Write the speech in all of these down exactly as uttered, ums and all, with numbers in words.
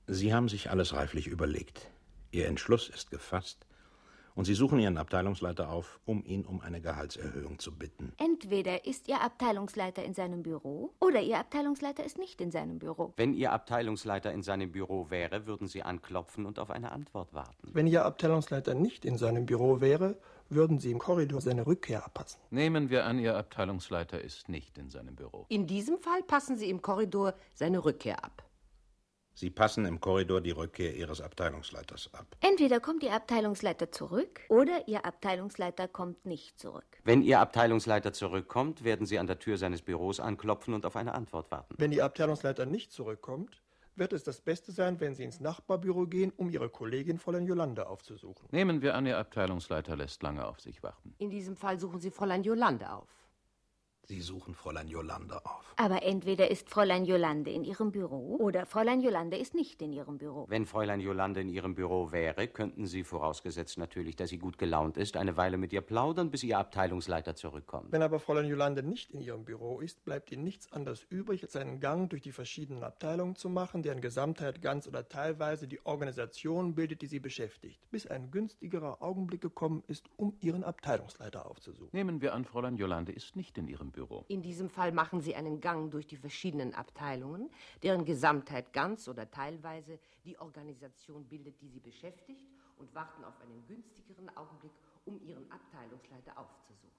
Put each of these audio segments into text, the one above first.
Sie haben sich alles reiflich überlegt. Ihr Entschluss ist gefasst. Und Sie suchen Ihren Abteilungsleiter auf, um ihn um eine Gehaltserhöhung zu bitten. Entweder ist Ihr Abteilungsleiter in seinem Büro oder Ihr Abteilungsleiter ist nicht in seinem Büro. Wenn Ihr Abteilungsleiter in seinem Büro wäre, würden Sie anklopfen und auf eine Antwort warten. Wenn Ihr Abteilungsleiter nicht in seinem Büro wäre, würden Sie im Korridor seine Rückkehr abpassen. Nehmen wir an, Ihr Abteilungsleiter ist nicht in seinem Büro. In diesem Fall passen Sie im Korridor seine Rückkehr ab. Sie passen im Korridor die Rückkehr Ihres Abteilungsleiters ab. Entweder kommt Ihr Abteilungsleiter zurück oder Ihr Abteilungsleiter kommt nicht zurück. Wenn Ihr Abteilungsleiter zurückkommt, werden Sie an der Tür seines Büros anklopfen und auf eine Antwort warten. Wenn Ihr Abteilungsleiter nicht zurückkommt, wird es das Beste sein, wenn Sie ins Nachbarbüro gehen, um Ihre Kollegin Fräulein Jolande aufzusuchen. Nehmen wir an, Ihr Abteilungsleiter lässt lange auf sich warten. In diesem Fall suchen Sie Fräulein Jolande auf. Sie suchen Fräulein Jolande auf. Aber entweder ist Fräulein Jolande in ihrem Büro oder Fräulein Jolande ist nicht in ihrem Büro. Wenn Fräulein Jolande in ihrem Büro wäre, könnten Sie, vorausgesetzt natürlich, dass sie gut gelaunt ist, eine Weile mit ihr plaudern, bis Ihr Abteilungsleiter zurückkommt. Wenn aber Fräulein Jolande nicht in ihrem Büro ist, bleibt Ihnen nichts anderes übrig, als einen Gang durch die verschiedenen Abteilungen zu machen, deren Gesamtheit ganz oder teilweise die Organisation bildet, die Sie beschäftigt, bis ein günstigerer Augenblick gekommen ist, um Ihren Abteilungsleiter aufzusuchen. Nehmen wir an, Fräulein Jolande ist nicht in ihrem Büro. In diesem Fall machen Sie einen Gang durch die verschiedenen Abteilungen, deren Gesamtheit ganz oder teilweise die Organisation bildet, die Sie beschäftigt, und warten auf einen günstigeren Augenblick, um Ihren Abteilungsleiter aufzusuchen.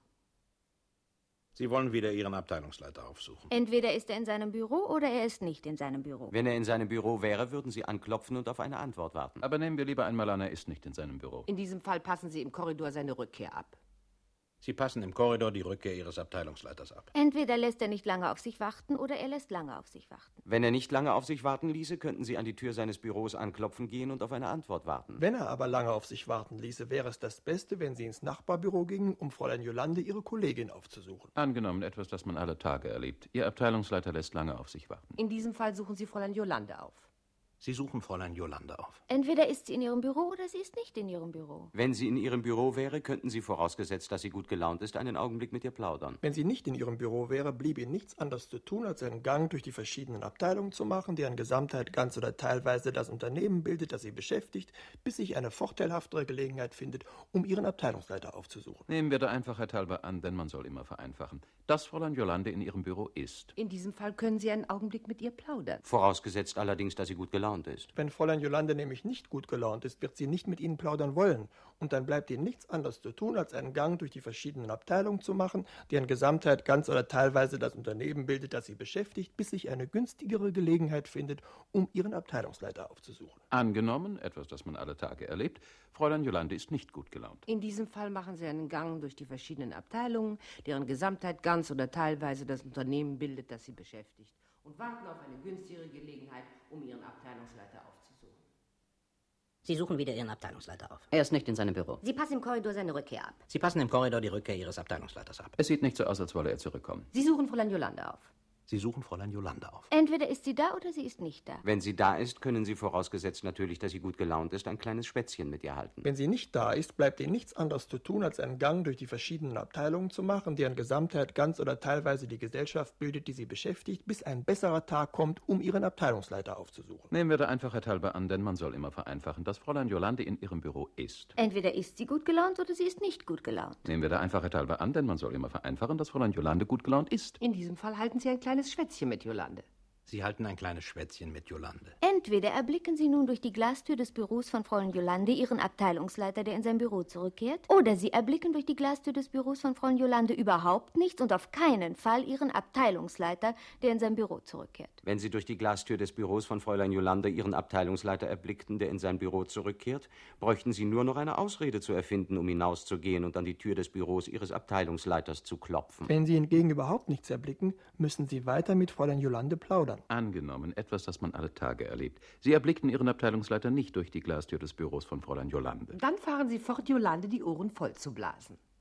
Sie wollen wieder Ihren Abteilungsleiter aufsuchen. Entweder ist er in seinem Büro oder er ist nicht in seinem Büro. Wenn er in seinem Büro wäre, würden Sie anklopfen und auf eine Antwort warten. Aber nehmen wir lieber einmal an, er ist nicht in seinem Büro. In diesem Fall passen Sie im Korridor seine Rückkehr ab. Sie passen im Korridor die Rückkehr Ihres Abteilungsleiters ab. Entweder lässt er nicht lange auf sich warten oder er lässt lange auf sich warten. Wenn er nicht lange auf sich warten ließe, könnten Sie an die Tür seines Büros anklopfen gehen und auf eine Antwort warten. Wenn er aber lange auf sich warten ließe, wäre es das Beste, wenn Sie ins Nachbarbüro gingen, um Fräulein Jolande, Ihre Kollegin, aufzusuchen. Angenommen, etwas, das man alle Tage erlebt. Ihr Abteilungsleiter lässt lange auf sich warten. In diesem Fall suchen Sie Fräulein Jolande auf. Sie suchen Fräulein Jolande auf. Entweder ist sie in ihrem Büro oder sie ist nicht in ihrem Büro. Wenn sie in ihrem Büro wäre, könnten Sie, vorausgesetzt, dass sie gut gelaunt ist, einen Augenblick mit ihr plaudern. Wenn sie nicht in ihrem Büro wäre, blieb Ihnen nichts anderes zu tun, als einen Gang durch die verschiedenen Abteilungen zu machen, deren Gesamtheit ganz oder teilweise das Unternehmen bildet, das Sie beschäftigt, bis sich eine vorteilhaftere Gelegenheit findet, um Ihren Abteilungsleiter aufzusuchen. Nehmen wir der Einfachheit halber an, denn man soll immer vereinfachen, dass Fräulein Jolande in ihrem Büro ist. In diesem Fall können Sie einen Augenblick mit ihr plaudern. Vorausgesetzt allerdings, dass sie gut gelaunt ist. Wenn Fräulein Jolande nämlich nicht gut gelaunt ist, wird sie nicht mit Ihnen plaudern wollen. Und dann bleibt Ihnen nichts anderes zu tun, als einen Gang durch die verschiedenen Abteilungen zu machen, deren Gesamtheit ganz oder teilweise das Unternehmen bildet, das Sie beschäftigt, bis sich eine günstigere Gelegenheit findet, um Ihren Abteilungsleiter aufzusuchen. Angenommen, etwas, das man alle Tage erlebt, Fräulein Jolande ist nicht gut gelaunt. In diesem Fall machen Sie einen Gang durch die verschiedenen Abteilungen, deren Gesamtheit ganz oder teilweise das Unternehmen bildet, das Sie beschäftigt, und warten auf eine günstigere Gelegenheit, um Ihren Abteilungsleiter aufzusuchen. Sie suchen wieder Ihren Abteilungsleiter auf. Er ist nicht in seinem Büro. Sie passen im Korridor seine Rückkehr ab. Sie passen im Korridor die Rückkehr Ihres Abteilungsleiters ab. Es sieht nicht so aus, als wolle er zurückkommen. Sie suchen Fräulein Jolande auf. Sie suchen Fräulein Jolande auf. Entweder ist sie da oder sie ist nicht da. Wenn sie da ist, können Sie, vorausgesetzt natürlich, dass sie gut gelaunt ist, ein kleines Schwätzchen mit ihr halten. Wenn sie nicht da ist, bleibt Ihnen nichts anderes zu tun, als einen Gang durch die verschiedenen Abteilungen zu machen, deren Gesamtheit ganz oder teilweise die Gesellschaft bildet, die Sie beschäftigt, bis ein besserer Tag kommt, um Ihren Abteilungsleiter aufzusuchen. Nehmen wir der Einfachheit halber an, denn man soll immer vereinfachen, dass Fräulein Jolande in ihrem Büro ist. Entweder ist sie gut gelaunt oder sie ist nicht gut gelaunt. Nehmen wir der Einfachheit halber an, denn man soll immer vereinfachen, dass Fräulein Jolande gut gelaunt ist. In diesem Fall halten Sie ein kleines Schwätzchen mit Jolande. Sie halten ein kleines Schwätzchen mit Jolande. Entweder erblicken Sie nun durch die Glastür des Büros von Fräulein Jolande Ihren Abteilungsleiter, der in sein Büro zurückkehrt, oder Sie erblicken durch die Glastür des Büros von Fräulein Jolande überhaupt nichts und auf keinen Fall Ihren Abteilungsleiter, der in sein Büro zurückkehrt. Wenn Sie durch die Glastür des Büros von Fräulein Jolande Ihren Abteilungsleiter erblickten, der in sein Büro zurückkehrt, bräuchten Sie nur noch eine Ausrede zu erfinden, um hinauszugehen und an die Tür des Büros Ihres Abteilungsleiters zu klopfen. Wenn Sie hingegen überhaupt nichts erblicken, müssen Sie weiter mit Fräulein Jolande plaudern. Angenommen, etwas, das man alle Tage erlebt. Sie erblickten Ihren Abteilungsleiter nicht durch die Glastür des Büros von Fräulein Jolande. Dann fahren Sie fort, Jolande die Ohren voll zu blasen.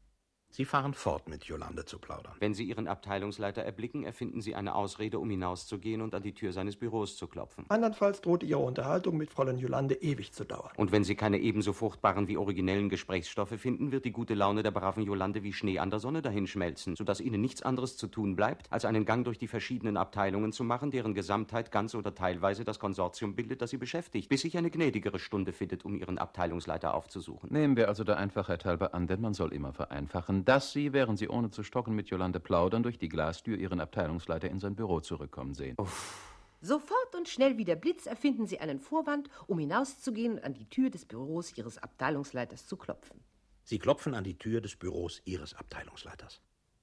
Sie fahren fort, mit Jolande zu plaudern. Wenn Sie Ihren Abteilungsleiter erblicken, erfinden Sie eine Ausrede, um hinauszugehen und an die Tür seines Büros zu klopfen. Andernfalls droht Ihre Unterhaltung mit Fräulein Jolande ewig zu dauern. Und wenn Sie keine ebenso fruchtbaren wie originellen Gesprächsstoffe finden, wird die gute Laune der braven Jolande wie Schnee an der Sonne dahinschmelzen, sodass Ihnen nichts anderes zu tun bleibt, als einen Gang durch die verschiedenen Abteilungen zu machen, deren Gesamtheit ganz oder teilweise das Konsortium bildet, das Sie beschäftigt, bis sich eine gnädigere Stunde findet, um Ihren Abteilungsleiter aufzusuchen. Nehmen wir also der Einfachheit halber an, denn man soll immer vereinfachen, dass Sie, während Sie ohne zu stocken mit Jolande plaudern, durch die Glastür Ihren Abteilungsleiter in sein Büro zurückkommen sehen. Uff. Sofort und schnell wie der Blitz erfinden Sie einen Vorwand, um hinauszugehen und an die Tür des Büros Ihres Abteilungsleiters zu klopfen. Sie klopfen an die Tür des Büros Ihres Abteilungsleiters.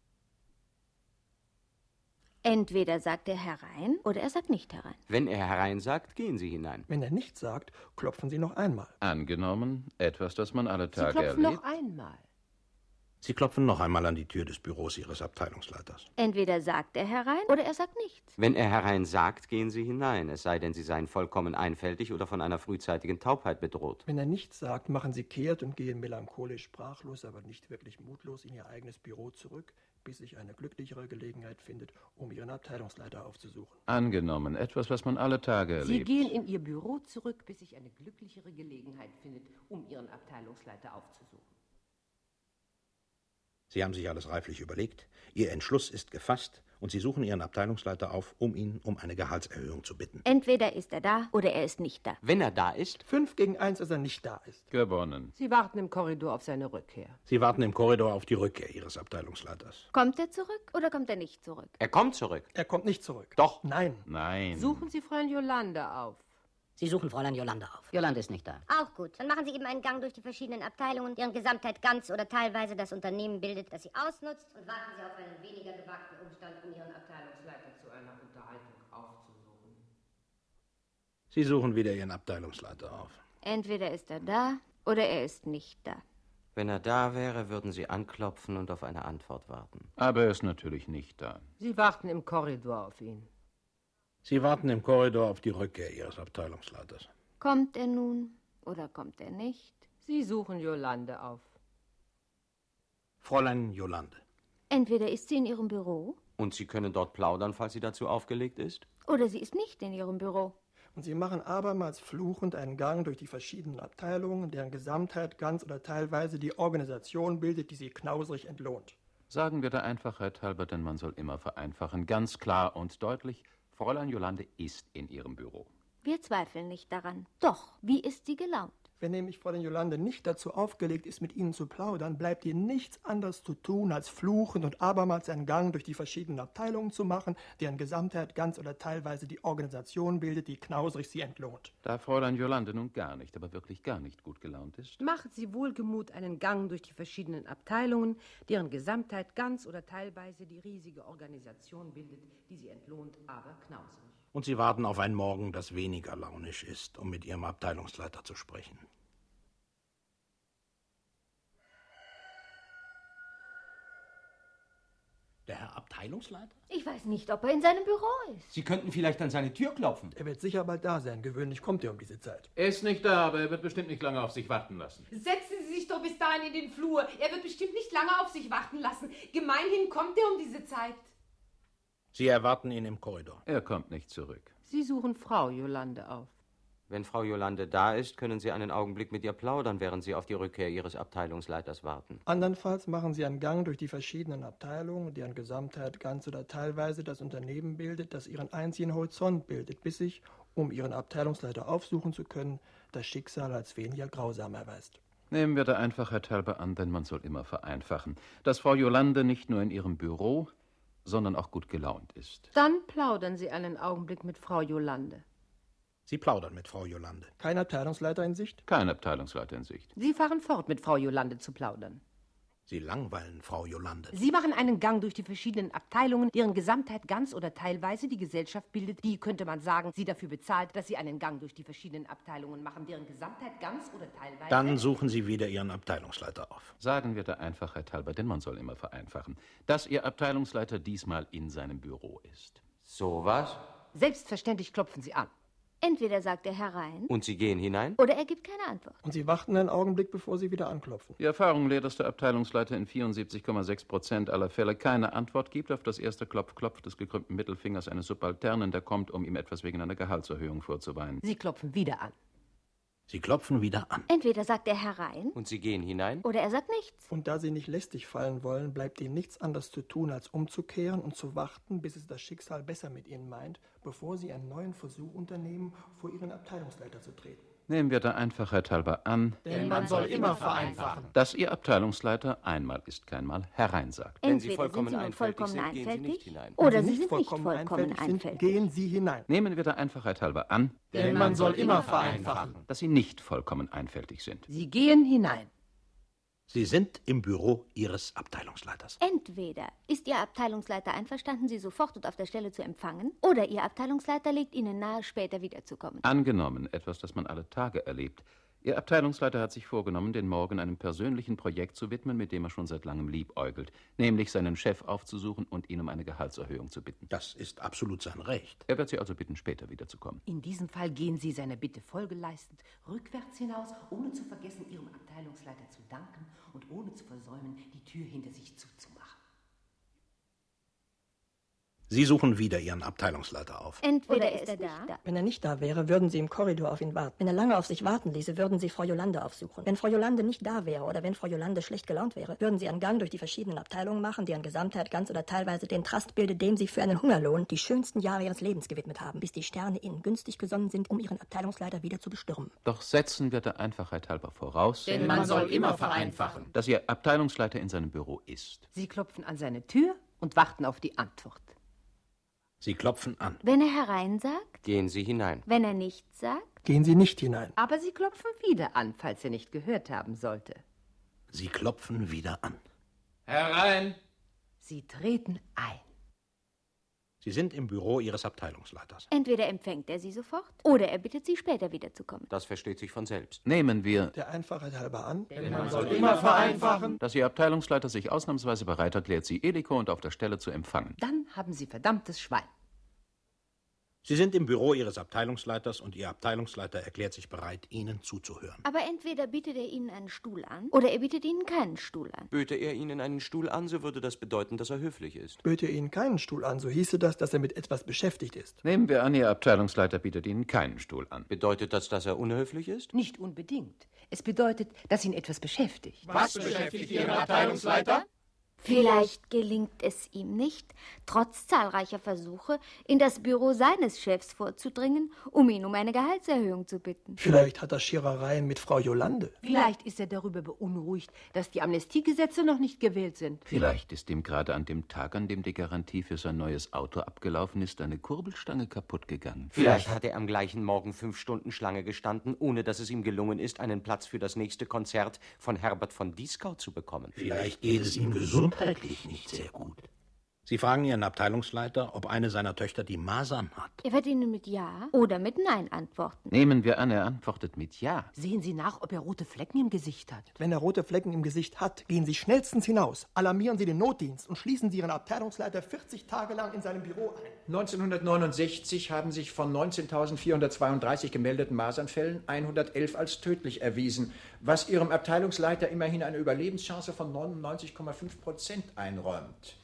Entweder sagt er herein oder er sagt nicht herein. Wenn er herein sagt, gehen Sie hinein. Wenn er nichts sagt, klopfen Sie noch einmal. Angenommen, etwas, das man alle Sie Tage klopfen erlebt. noch einmal. Sie klopfen noch einmal an die Tür des Büros Ihres Abteilungsleiters. Entweder sagt er herein oder er sagt nichts. Wenn er herein sagt, gehen Sie hinein, es sei denn, Sie seien vollkommen einfältig oder von einer frühzeitigen Taubheit bedroht. Wenn er nichts sagt, machen Sie kehrt und gehen melancholisch sprachlos, aber nicht wirklich mutlos in Ihr eigenes Büro zurück, bis sich eine glücklichere Gelegenheit findet, um Ihren Abteilungsleiter aufzusuchen. Angenommen, etwas, was man alle Tage Sie erlebt. gehen in Ihr Büro zurück, bis sich eine glücklichere Gelegenheit findet, um Ihren Abteilungsleiter aufzusuchen. Sie haben sich alles reiflich überlegt, Ihr Entschluss ist gefasst und Sie suchen Ihren Abteilungsleiter auf, um ihn um eine Gehaltserhöhung zu bitten. Entweder ist er da oder er ist nicht da. Wenn er da ist, Fünf gegen eins, dass er nicht da ist. Gewonnen. Sie warten im Korridor auf seine Rückkehr. Sie warten im Korridor auf die Rückkehr Ihres Abteilungsleiters. Kommt er zurück oder kommt er nicht zurück? er kommt zurück. Er kommt nicht zurück. Doch. Nein. Nein. Suchen Sie Fräulein Jolande auf. Sie suchen Fräulein Jolande auf. Jolande ist nicht da. Auch gut. Dann machen Sie eben einen Gang durch die verschiedenen Abteilungen, deren Gesamtheit ganz oder teilweise das Unternehmen bildet, das Sie ausnutzt. Und warten Sie auf einen weniger gewagten Umstand, um Ihren Abteilungsleiter zu einer Unterhaltung aufzusuchen. Sie suchen wieder Ihren Abteilungsleiter auf. Entweder ist er da oder er ist nicht da. Wenn er da wäre, würden Sie anklopfen und auf eine Antwort warten. Aber er ist natürlich nicht da. Sie warten im Korridor auf ihn. Sie warten im Korridor auf die Rückkehr Ihres Abteilungsleiters. Kommt er nun oder kommt er nicht? Sie suchen Jolande auf. Fräulein Jolande. Entweder ist sie in ihrem Büro Und Sie können dort plaudern, falls sie dazu aufgelegt ist? oder sie ist nicht in ihrem Büro. Und Sie machen abermals fluchend einen Gang durch die verschiedenen Abteilungen, deren Gesamtheit ganz oder teilweise die Organisation bildet, die Sie knausrig entlohnt. Sagen wir der Einfachheit halber, denn man soll immer vereinfachen. Ganz klar und deutlich, Fräulein Jolande ist in ihrem Büro. Wir zweifeln nicht daran. Doch, wie ist sie gelaunt? Wenn nämlich Fräulein Jolande nicht dazu aufgelegt ist, mit Ihnen zu plaudern, bleibt ihr nichts anderes zu tun, als fluchend und abermals einen Gang durch die verschiedenen Abteilungen zu machen, deren Gesamtheit ganz oder teilweise die Organisation bildet, die knausrig sie entlohnt. Da Fräulein Jolande nun gar nicht, aber wirklich gar nicht gut gelaunt ist. Machen Sie wohlgemut einen Gang durch die verschiedenen Abteilungen, deren Gesamtheit ganz oder teilweise die riesige Organisation bildet, die sie entlohnt, aber knausrig. Und Sie warten auf ein Morgen, das weniger launisch ist, um mit Ihrem Abteilungsleiter zu sprechen. Der Herr Abteilungsleiter? Ich weiß nicht, ob er in seinem Büro ist. Sie könnten vielleicht an seine Tür klopfen. Er wird sicher bald da sein. Gewöhnlich kommt er um diese Zeit. Er ist nicht da, aber er wird bestimmt nicht lange auf sich warten lassen. Setzen Sie sich doch bis dahin in den Flur. Er wird bestimmt nicht lange auf sich warten lassen. Gemeinhin kommt er um diese Zeit. Sie erwarten ihn im Korridor. Er kommt nicht zurück. Sie suchen Frau Jolande auf. Wenn Frau Jolande da ist, können Sie einen Augenblick mit ihr plaudern, während Sie auf die Rückkehr Ihres Abteilungsleiters warten. Andernfalls machen Sie einen Gang durch die verschiedenen Abteilungen, deren Gesamtheit ganz oder teilweise das Unternehmen bildet, das Ihren einzigen Horizont bildet, bis sich, um Ihren Abteilungsleiter aufsuchen zu können, das Schicksal als weniger grausam erweist. Nehmen wir der Einfachheit halber an, denn man soll immer vereinfachen, dass Frau Jolande nicht nur in ihrem Büro, sondern auch gut gelaunt ist. Dann plaudern Sie einen Augenblick mit Frau Jolande. Sie plaudern mit Frau Jolande. Kein Abteilungsleiter in Sicht? Kein Abteilungsleiter in Sicht. Sie fahren fort, mit Frau Jolande zu plaudern. Sie langweilen Frau Jolande. Sie machen einen Gang durch die verschiedenen Abteilungen, deren Gesamtheit ganz oder teilweise die Gesellschaft bildet, die, könnte man sagen, Sie dafür bezahlt, dass Sie einen Gang durch die verschiedenen Abteilungen machen, deren Gesamtheit ganz oder teilweise... Dann suchen Sie wieder Ihren Abteilungsleiter auf. Sagen wir der Einfachheit halber, denn man soll immer vereinfachen, dass Ihr Abteilungsleiter diesmal in seinem Büro ist. So was? Selbstverständlich klopfen Sie an. Entweder sagt er herein. Und Sie gehen hinein? Oder er gibt keine Antwort. Und Sie warten einen Augenblick, bevor Sie wieder anklopfen. Die Erfahrung lehrt, dass der Abteilungsleiter in vierundsiebzig Komma sechs Prozent aller Fälle keine Antwort gibt auf das erste Klopf-Klopf des gekrümmten Mittelfingers eines Subalternen, der kommt, um ihm etwas wegen einer Gehaltserhöhung vorzuweinen. Sie klopfen wieder an. Sie klopfen wieder an. Entweder sagt er herein. Und Sie gehen hinein? Oder er sagt nichts. Und da Sie nicht lästig fallen wollen, bleibt Ihnen nichts anderes zu tun, als umzukehren und zu warten, bis es das Schicksal besser mit Ihnen meint, bevor Sie einen neuen Versuch unternehmen, vor Ihren Abteilungsleiter zu treten. Nehmen wir der Einfachheit halber an, Denn man soll immer vereinfachen, dass Ihr Abteilungsleiter einmal ist keinmal herein sagt. Wenn Sie Entweder vollkommen sind Sie nun einfältig vollkommen sind, gehen Sie einfältig, nicht hinein. oder Wenn Sie nicht sind nicht vollkommen einfältig sind, einfältig. gehen Sie hinein. Nehmen wir der Einfachheit halber an, Denn man soll immer vereinfachen. dass Sie nicht vollkommen einfältig sind. Sie gehen hinein. Sie sind im Büro Ihres Abteilungsleiters. Entweder ist Ihr Abteilungsleiter einverstanden, Sie sofort und auf der Stelle zu empfangen, oder Ihr Abteilungsleiter legt Ihnen nahe, später wiederzukommen. Angenommen, etwas, das man alle Tage erlebt. Ihr Abteilungsleiter hat sich vorgenommen, den Morgen einem persönlichen Projekt zu widmen, mit dem er schon seit langem liebäugelt, nämlich seinen Chef aufzusuchen und ihn um eine Gehaltserhöhung zu bitten. Das ist absolut sein Recht. Er wird Sie also bitten, später wiederzukommen. In diesem Fall gehen Sie seiner Bitte Folge leistend rückwärts hinaus, ohne zu vergessen, Ihrem Abteilungsleiter zu danken und ohne zu versäumen, die Tür hinter sich zuzumachen. Sie suchen wieder Ihren Abteilungsleiter auf. Entweder ist er da. Wenn er nicht da wäre, würden Sie im Korridor auf ihn warten. Wenn er lange auf sich warten ließe, würden Sie Frau Jolande aufsuchen. Wenn Frau Jolande nicht da wäre oder wenn Frau Jolande schlecht gelaunt wäre, würden Sie einen Gang durch die verschiedenen Abteilungen machen, deren Gesamtheit ganz oder teilweise den Trust bildet, dem Sie für einen Hungerlohn die schönsten Jahre Ihres Lebens gewidmet haben, bis die Sterne Ihnen günstig gesonnen sind, um Ihren Abteilungsleiter wieder zu bestürmen. Doch setzen wir der Einfachheit halber voraus, Denn man soll immer vereinfachen, dass Ihr Abteilungsleiter in seinem Büro ist. Sie klopfen an seine Tür und warten auf die Antwort. Sie klopfen an. Wenn er herein sagt. Gehen Sie hinein. Wenn er nichts sagt. Gehen Sie nicht hinein. Aber Sie klopfen wieder an, falls er nicht gehört haben sollte. Sie klopfen wieder an. Herein! Sie treten ein. Sie sind im Büro Ihres Abteilungsleiters. Entweder empfängt er Sie sofort, oder er bittet Sie, später wiederzukommen. Das versteht sich von selbst. Nehmen wir, Der Einfachheit halber an, Denn man soll immer vereinfachen, dass Ihr Abteilungsleiter sich ausnahmsweise bereit erklärt, Sie illico und auf der Stelle zu empfangen. Dann haben Sie verdammtes Schwein. Sie sind im Büro Ihres Abteilungsleiters und Ihr Abteilungsleiter erklärt sich bereit, Ihnen zuzuhören. Aber entweder bietet er Ihnen einen Stuhl an, oder er bietet Ihnen keinen Stuhl an. Böte er Ihnen einen Stuhl an, so würde das bedeuten, dass er höflich ist. böte Ihnen keinen Stuhl an, so hieße das, dass er mit etwas beschäftigt ist. Nehmen wir an, Ihr Abteilungsleiter bietet Ihnen keinen Stuhl an. Bedeutet das, dass er unhöflich ist? Nicht unbedingt. Es bedeutet, dass ihn etwas beschäftigt. was beschäftigt Ihren Abteilungsleiter? Vielleicht gelingt es ihm nicht, trotz zahlreicher Versuche, in das Büro seines Chefs vorzudringen, um ihn um eine Gehaltserhöhung zu bitten. Vielleicht hat er Scherereien mit Frau Jolande. Vielleicht ist er darüber beunruhigt, dass die Amnestiegesetze noch nicht gewählt sind. Vielleicht ist ihm gerade an dem Tag, an dem die Garantie für sein neues Auto abgelaufen ist, eine Kurbelstange kaputt gegangen. Vielleicht hat er am gleichen Morgen fünf Stunden Schlange gestanden, ohne dass es ihm gelungen ist, einen Platz für das nächste Konzert von Herbert von Dieskau zu bekommen. Vielleicht geht es ihm gesundheitlich nicht sehr gut. Sie fragen Ihren Abteilungsleiter, ob eine seiner Töchter die Masern hat. Er wird Ihnen mit Ja oder mit Nein antworten. Nehmen wir an, er antwortet mit Ja. Sehen Sie nach, ob er rote Flecken im Gesicht hat. Wenn er rote Flecken im Gesicht hat, gehen Sie schnellstens hinaus, alarmieren Sie den Notdienst und schließen Sie Ihren Abteilungsleiter vierzig Tage lang in seinem Büro ein. neunzehnhundertneunundsechzig haben sich von neunzehntausendvierhundertzweiunddreißig gemeldeten Masernfällen hundertelf als tödlich erwiesen, was Ihrem Abteilungsleiter immerhin eine Überlebenschance von neunundneunzig Komma fünf Prozent einräumt.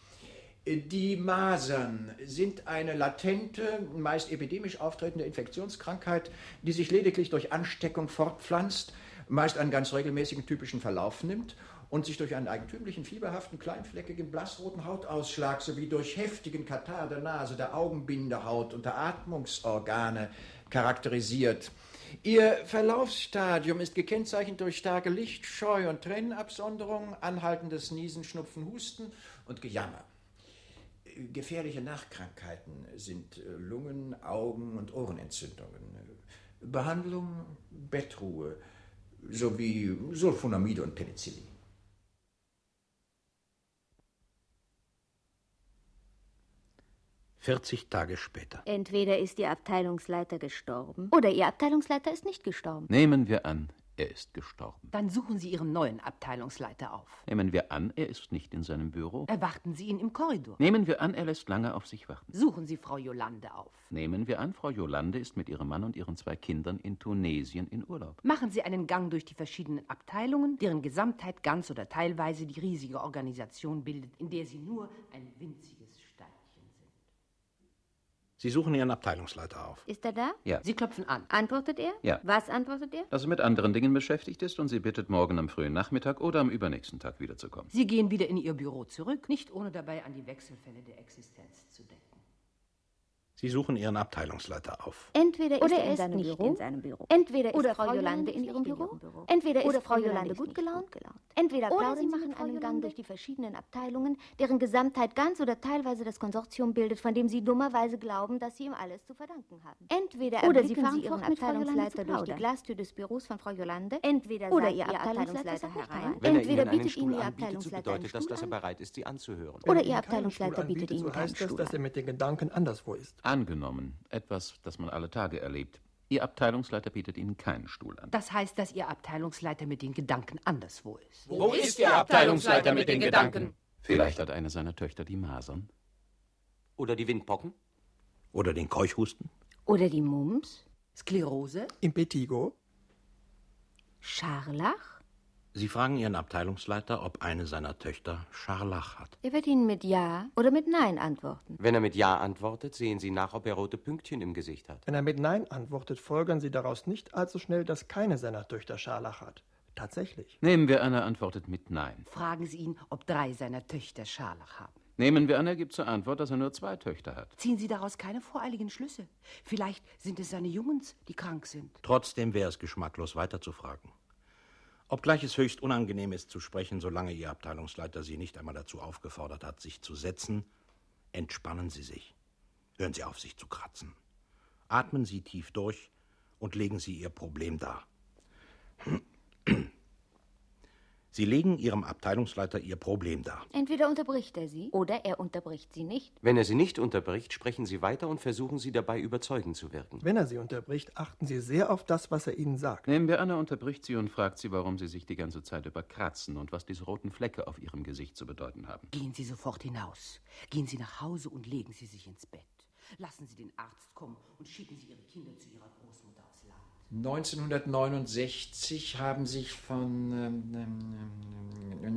Die Masern sind eine latente, meist epidemisch auftretende Infektionskrankheit, die sich lediglich durch Ansteckung fortpflanzt, meist einen ganz regelmäßigen typischen Verlauf nimmt und sich durch einen eigentümlichen, fieberhaften, kleinfleckigen, blassroten Hautausschlag sowie durch heftigen Katarrh der Nase, der Augenbindehaut und der Atmungsorgane charakterisiert. Ihr Verlaufsstadium ist gekennzeichnet durch starke Lichtscheu und Tränenabsonderung, anhaltendes Niesen, Schnupfen, Husten und Gejammer. Gefährliche Nachkrankheiten sind Lungen-, Augen- und Ohrenentzündungen. Behandlung, Bettruhe sowie Sulfonamide und Penicillin. vierzig Tage später. Entweder ist Ihr Abteilungsleiter gestorben, oder Ihr Abteilungsleiter ist nicht gestorben. Nehmen wir an, Er ist gestorben. Dann suchen Sie Ihren neuen Abteilungsleiter auf. Nehmen wir an, er ist nicht in seinem Büro. Erwarten Sie ihn im Korridor. Nehmen wir an, er lässt lange auf sich warten. Suchen Sie Frau Jolande auf. Nehmen wir an, Frau Jolande ist mit ihrem Mann und ihren zwei Kindern in Tunesien in Urlaub. Machen Sie einen Gang durch die verschiedenen Abteilungen, deren Gesamtheit ganz oder teilweise die riesige Organisation bildet, in der Sie nur ein winziges Steinchen sind. Sie suchen Ihren Abteilungsleiter auf. Ist er da? Ja. Sie klopfen an. Antwortet er? Ja. Was antwortet er? Dass er mit anderen Dingen beschäftigt ist und sie bittet, morgen am frühen Nachmittag oder am übernächsten Tag wiederzukommen. Sie gehen wieder in Ihr Büro zurück, nicht ohne dabei an die Wechselfälle der Existenz zu denken. Sie suchen Ihren Abteilungsleiter auf. Entweder ist Oder er er in ist seinem nicht Büro. in seinem Büro. Entweder Oder ist Frau Frau Jolande Jolande in ist ihrem nicht in Büro. ihrem Büro. Entweder Oder ist Frau Frau Jolande Jolande gut ist gelaunt. nicht gut gelaunt. Entweder Oder plaudern sie Sie machen machen Frau einen Gang Jolande. durch die verschiedenen Abteilungen, deren Gesamtheit ganz oder teilweise das Konsortium bildet, von dem Sie dummerweise glauben, dass Sie ihm alles zu verdanken haben. Entweder Oder Sie erblicken fahren Sie Ihren fort, mit Frau Jolande Abteilungsleiter zu durch die plaudern. Glastür des Büros von Frau Jolande. Entweder Oder sagt Ihr Ihr Abteilungsleiter Abteilungsleiter sagt nicht herein. herein. Wenn er Entweder Ihnen einen bietet Ihnen Stuhl Ihr anbietet, so Abteilungsleiter einen bedeutet das, Stuhl dass er an. bereit ist, Sie anzuhören. Wenn Oder er Ihr Ihnen keinen Abteilungsleiter Stuhl bietet anbietet, Ihnen so keinen heißt das, Stuhl dass an. er mit den Gedanken anderswo ist. Angenommen, etwas, das man alle Tage erlebt. Ihr Abteilungsleiter bietet Ihnen keinen Stuhl an. Das heißt, dass Ihr Abteilungsleiter mit den Gedanken anderswo ist. Wo ist Ihr Abteilungsleiter mit den Gedanken? Vielleicht hat eine seiner Töchter die Masern. Oder die Windpocken? Oder den Keuchhusten? Oder die Mumps? Sklerose? Impetigo? Scharlach? Sie fragen Ihren Abteilungsleiter, ob eine seiner Töchter Scharlach hat. Er wird Ihnen mit Ja oder mit Nein antworten. Wenn er mit Ja antwortet, sehen Sie nach, ob er rote Pünktchen im Gesicht hat. Wenn er mit Nein antwortet, folgern Sie daraus nicht allzu schnell, dass keine seiner Töchter Scharlach hat. Tatsächlich. Nehmen wir an, er antwortet mit Nein. Fragen Sie ihn, ob drei seiner Töchter Scharlach haben. Nehmen wir an, er gibt zur Antwort, dass er nur zwei Töchter hat. Ziehen Sie daraus keine voreiligen Schlüsse. Vielleicht sind es seine Jungens, die krank sind. Trotzdem wäre es geschmacklos, weiterzufragen. Obgleich es höchst unangenehm ist zu sprechen, solange Ihr Abteilungsleiter Sie nicht einmal dazu aufgefordert hat, sich zu setzen, entspannen Sie sich. Hören Sie auf, sich zu kratzen. Atmen Sie tief durch und legen Sie Ihr Problem dar. Sie legen Ihrem Abteilungsleiter Ihr Problem dar. Entweder unterbricht er Sie oder er unterbricht Sie nicht. Wenn er Sie nicht unterbricht, sprechen Sie weiter und versuchen Sie dabei überzeugend zu wirken. Wenn er Sie unterbricht, achten Sie sehr auf das, was er Ihnen sagt. Nehmen wir an, er unterbricht Sie und fragt Sie, warum Sie sich die ganze Zeit über kratzen und was diese roten Flecke auf Ihrem Gesicht zu bedeuten haben. Gehen Sie sofort hinaus. Gehen Sie nach Hause und legen Sie sich ins Bett. Lassen Sie den Arzt kommen und schicken Sie Ihre Kinder zu Ihrer Großmutter aufs Land. neunzehnhundertneunundsechzig haben sich von ähm, ähm,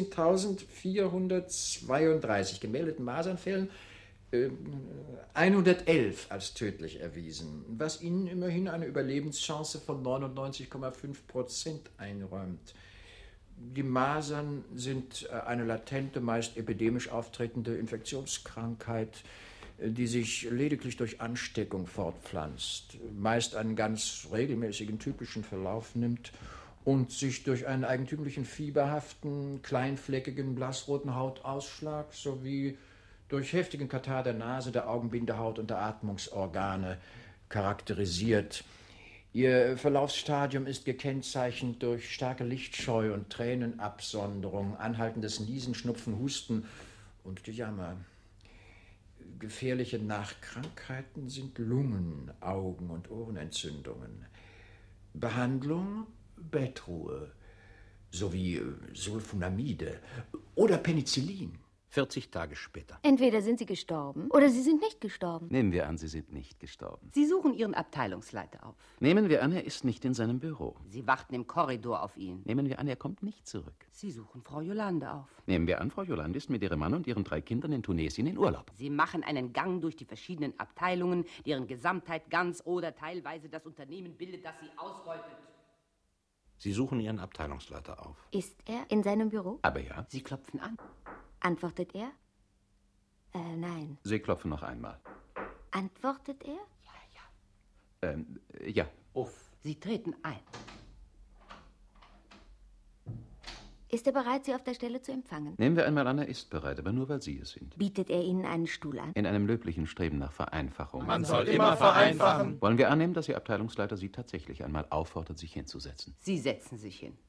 neunzehntausendvierhundertzweiunddreißig gemeldeten Masernfällen äh, hundertelf als tödlich erwiesen, was ihnen immerhin eine Überlebenschance von neunundneunzig Komma fünf Prozent einräumt. Die Masern sind eine latente, meist epidemisch auftretende Infektionskrankheit, die sich lediglich durch Ansteckung fortpflanzt, meist einen ganz regelmäßigen, typischen Verlauf nimmt und sich durch einen eigentümlichen fieberhaften, kleinfleckigen, blassroten Hautausschlag sowie durch heftigen Katarrh der Nase, der Augenbindehaut und der Atmungsorgane charakterisiert. Ihr Verlaufsstadium ist gekennzeichnet durch starke Lichtscheu und Tränenabsonderung, anhaltendes Niesen, Schnupfen, Husten und Gejammer. Gefährliche Nachkrankheiten sind Lungen-, Augen- und Ohrenentzündungen. Behandlung Bettruhe sowie Sulfonamide oder Penicillin. vierzig Tage später. Entweder sind Sie gestorben oder Sie sind nicht gestorben. Nehmen wir an, Sie sind nicht gestorben. Sie suchen Ihren Abteilungsleiter auf. Nehmen wir an, er ist nicht in seinem Büro. Sie warten im Korridor auf ihn. Nehmen wir an, er kommt nicht zurück. Sie suchen Frau Jolande auf. Nehmen wir an, Frau Jolande ist mit ihrem Mann und ihren drei Kindern in Tunesien in Urlaub. Sie machen einen Gang durch die verschiedenen Abteilungen, deren Gesamtheit ganz oder teilweise das Unternehmen bildet, das sie ausbeutet. Sie suchen Ihren Abteilungsleiter auf. Ist er in seinem Büro? Aber ja. Sie klopfen an. Antwortet er? Äh, nein. Sie klopfen noch einmal. Antwortet er? Ja, ja. Ähm, ja. Uff. Sie treten ein. Ist er bereit, Sie auf der Stelle zu empfangen? Nehmen wir einmal an, er ist bereit, aber nur, weil Sie es sind. Bietet er Ihnen einen Stuhl an? In einem löblichen Streben nach Vereinfachung. Man soll immer vereinfachen. Wollen wir annehmen, dass Ihr Abteilungsleiter Sie tatsächlich einmal auffordert, sich hinzusetzen? Sie setzen sich hin.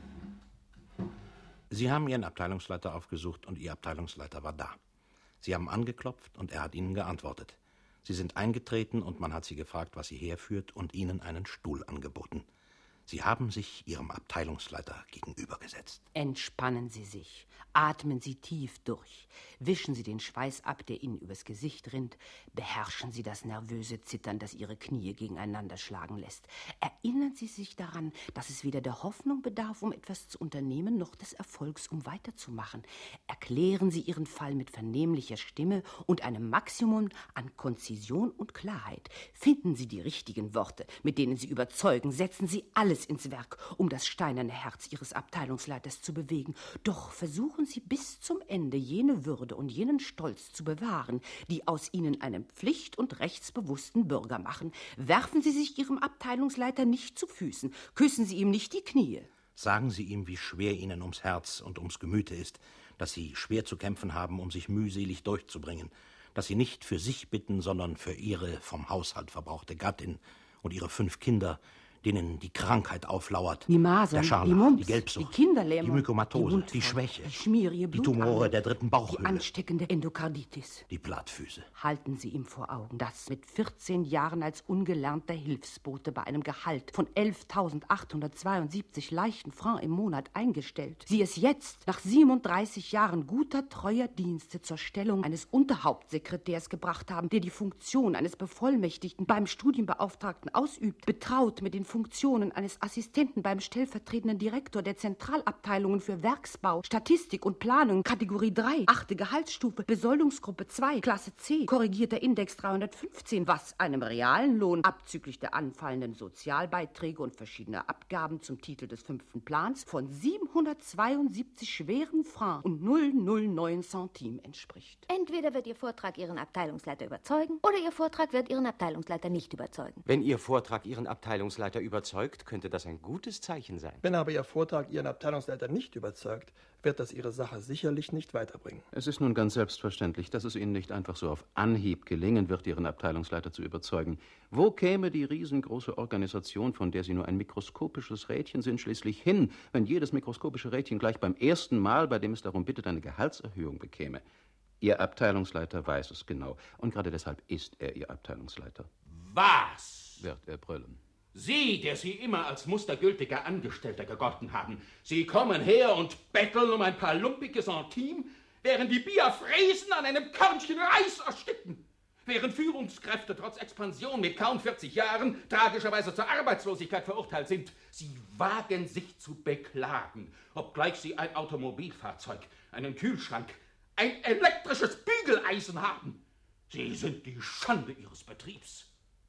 Sie haben Ihren Abteilungsleiter aufgesucht und Ihr Abteilungsleiter war da. Sie haben angeklopft und er hat Ihnen geantwortet. Sie sind eingetreten und man hat Sie gefragt, was Sie herführt und Ihnen einen Stuhl angeboten. Sie haben sich Ihrem Abteilungsleiter gegenübergesetzt. Entspannen Sie sich. Atmen Sie tief durch. Wischen Sie den Schweiß ab, der Ihnen übers Gesicht rinnt. Beherrschen Sie das nervöse Zittern, das Ihre Knie gegeneinander schlagen lässt. Erinnern Sie sich daran, dass es weder der Hoffnung bedarf, um etwas zu unternehmen, noch des Erfolgs, um weiterzumachen. Erklären Sie Ihren Fall mit vernehmlicher Stimme und einem Maximum an Konzision und Klarheit. Finden Sie die richtigen Worte, mit denen Sie überzeugen. Setzen Sie alles ins Werk, um das steinerne Herz Ihres Abteilungsleiters zu bewegen. Doch versuchen Sie bis zum Ende jene Würde und jenen Stolz zu bewahren, die aus Ihnen einen pflicht- und rechtsbewussten Bürger machen. Werfen Sie sich Ihrem Abteilungsleiter nicht zu Füßen. Küssen Sie ihm nicht die Knie. Sagen Sie ihm, wie schwer Ihnen ums Herz und ums Gemüte ist, dass Sie schwer zu kämpfen haben, um sich mühselig durchzubringen, dass Sie nicht für sich bitten, sondern für Ihre vom Haushalt verbrauchte Gattin und Ihre fünf Kinder, denen die Krankheit auflauert. Die Masern, der Scharlach, die Mumps, die Gelbsucht, die Kinderlähmung, die Mykomatose, die, die Schwäche, die schmierige die Tumore der dritten die Bauchhöhle, ansteckende Endokarditis. die Plattfüße. Halten Sie ihm vor Augen, dass mit vierzehn Jahren als ungelernter Hilfsbote bei einem Gehalt von elftausendachthundertzweiundsiebzig leichten Francs im Monat eingestellt, Sie es jetzt nach siebenunddreißig Jahren guter, treuer Dienste zur Stellung eines Unterhauptsekretärs gebracht haben, der die Funktion eines Bevollmächtigten beim Studienbeauftragten ausübt, betraut mit den Funktionen eines Assistenten beim stellvertretenden Direktor der Zentralabteilungen für Werksbau, Statistik und Planung, Kategorie drei, achte Gehaltsstufe, Besoldungsgruppe zwei, Klasse C, korrigierter Index dreihundertfünfzehn, was einem realen Lohn abzüglich der anfallenden Sozialbeiträge und verschiedener Abgaben zum Titel des fünften Plans von siebenhundertzweiundsiebzig schweren Francs und null Komma null neun Centime entspricht. Entweder wird Ihr Vortrag Ihren Abteilungsleiter überzeugen, oder Ihr Vortrag wird Ihren Abteilungsleiter nicht überzeugen. Wenn Ihr Vortrag Ihren Abteilungsleiter überzeugt, könnte das ein gutes Zeichen sein. Wenn aber Ihr Vortrag Ihren Abteilungsleiter nicht überzeugt, wird das Ihre Sache sicherlich nicht weiterbringen. Es ist nun ganz selbstverständlich, dass es Ihnen nicht einfach so auf Anhieb gelingen wird, Ihren Abteilungsleiter zu überzeugen. Wo käme die riesengroße Organisation, von der Sie nur ein mikroskopisches Rädchen sind, schließlich hin, wenn jedes mikroskopische Rädchen gleich beim ersten Mal, bei dem es darum bittet, eine Gehaltserhöhung bekäme? Ihr Abteilungsleiter weiß es genau. Und gerade deshalb ist er Ihr Abteilungsleiter. Was? Wird er brüllen. Sie, der Sie immer als mustergültiger Angestellter gegolten haben, Sie kommen her und betteln um ein paar lumpige Centime, während die Bierfräsen an einem Körnchen Reis ersticken. Während Führungskräfte trotz Expansion mit kaum vierzig Jahren tragischerweise zur Arbeitslosigkeit verurteilt sind. Sie wagen sich zu beklagen, obgleich Sie ein Automobilfahrzeug, einen Kühlschrank, ein elektrisches Bügeleisen haben. Sie sind die Schande Ihres Betriebs.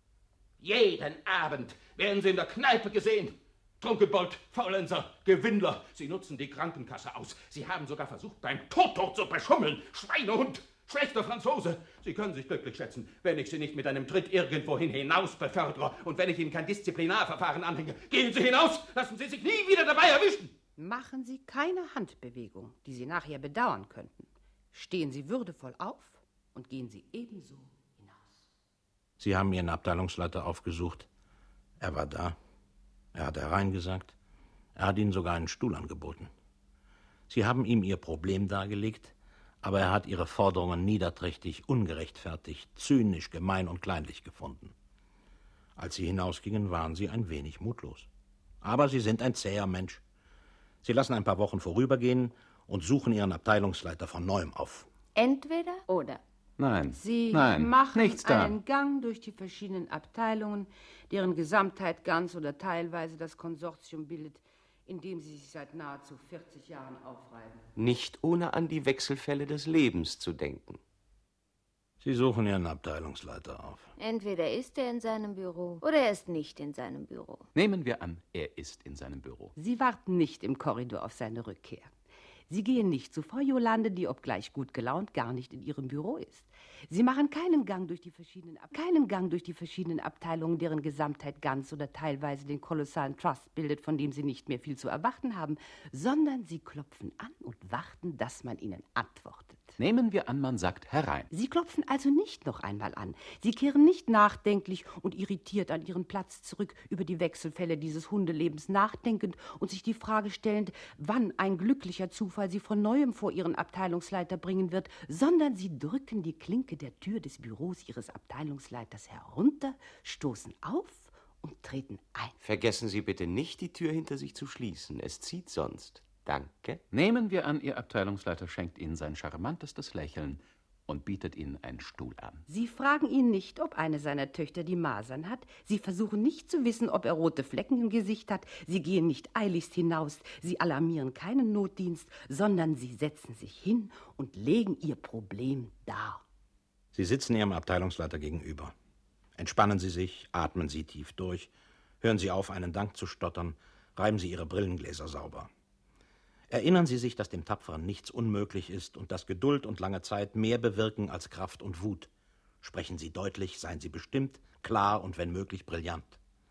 Jeden Abend werden Sie in der Kneipe gesehen. Trunkenbold, Faulenzer, Gewinnler. Sie nutzen die Krankenkasse aus. Sie haben sogar versucht, beim Toto zu beschummeln. Schweinehund, schlechter Franzose. Sie können sich glücklich schätzen, wenn ich Sie nicht mit einem Tritt irgendwohin hinaus befördere und wenn ich Ihnen kein Disziplinarverfahren anhänge. Gehen Sie hinaus, lassen Sie sich nie wieder dabei erwischen. Machen Sie keine Handbewegung, die Sie nachher bedauern könnten. Stehen Sie würdevoll auf und gehen Sie ebenso. Sie haben Ihren Abteilungsleiter aufgesucht. Er war da. Er hat hereingesagt. Er hat Ihnen sogar einen Stuhl angeboten. Sie haben ihm Ihr Problem dargelegt, aber er hat Ihre Forderungen niederträchtig, ungerechtfertigt, zynisch, gemein und kleinlich gefunden. Als Sie hinausgingen, waren Sie ein wenig mutlos. Aber Sie sind ein zäher Mensch. Sie lassen ein paar Wochen vorübergehen und suchen Ihren Abteilungsleiter von neuem auf. Entweder oder. Nein, Sie nein, machen nichts da. einen Gang durch die verschiedenen Abteilungen, deren Gesamtheit ganz oder teilweise das Konsortium bildet, in dem Sie sich seit nahezu vierzig Jahren aufreiben. Nicht ohne an die Wechselfälle des Lebens zu denken. Sie suchen Ihren Abteilungsleiter auf. Entweder ist er in seinem Büro oder er ist nicht in seinem Büro. Nehmen wir an, er ist in seinem Büro. Sie warten nicht im Korridor auf seine Rückkehr. Sie gehen nicht zu Frau Jolande, die, obgleich gut gelaunt, gar nicht in ihrem Büro ist. Sie machen keinen Gang durch die verschiedenen, Ab- keinen Gang durch die verschiedenen Abteilungen, deren Gesamtheit ganz oder teilweise den kolossalen Trust bildet, von dem Sie nicht mehr viel zu erwarten haben, sondern Sie klopfen an und warten, dass man Ihnen antwortet. Nehmen wir an, man sagt herein. Sie klopfen also nicht noch einmal an. Sie kehren nicht nachdenklich und irritiert an Ihren Platz zurück, über die Wechselfälle dieses Hundelebens nachdenkend und sich die Frage stellend, wann ein glücklicher Zufall Sie von Neuem vor Ihren Abteilungsleiter bringen wird, sondern Sie drücken die Klinke der Tür des Büros Ihres Abteilungsleiters herunter, stoßen auf und treten ein. Vergessen Sie bitte nicht, die Tür hinter sich zu schließen. Es zieht sonst. Danke. Nehmen wir an, Ihr Abteilungsleiter schenkt Ihnen sein charmantestes Lächeln und bietet Ihnen einen Stuhl an. Sie fragen ihn nicht, ob eine seiner Töchter die Masern hat. Sie versuchen nicht zu wissen, ob er rote Flecken im Gesicht hat. Sie gehen nicht eiligst hinaus. Sie alarmieren keinen Notdienst, sondern sie setzen sich hin und legen ihr Problem dar. Sie sitzen Ihrem Abteilungsleiter gegenüber. Entspannen Sie sich, atmen Sie tief durch, hören Sie auf, einen Dank zu stottern, reiben Sie Ihre Brillengläser sauber. Erinnern Sie sich, dass dem Tapferen nichts unmöglich ist und dass Geduld und lange Zeit mehr bewirken als Kraft und Wut. Sprechen Sie deutlich, seien Sie bestimmt, klar und wenn möglich brillant.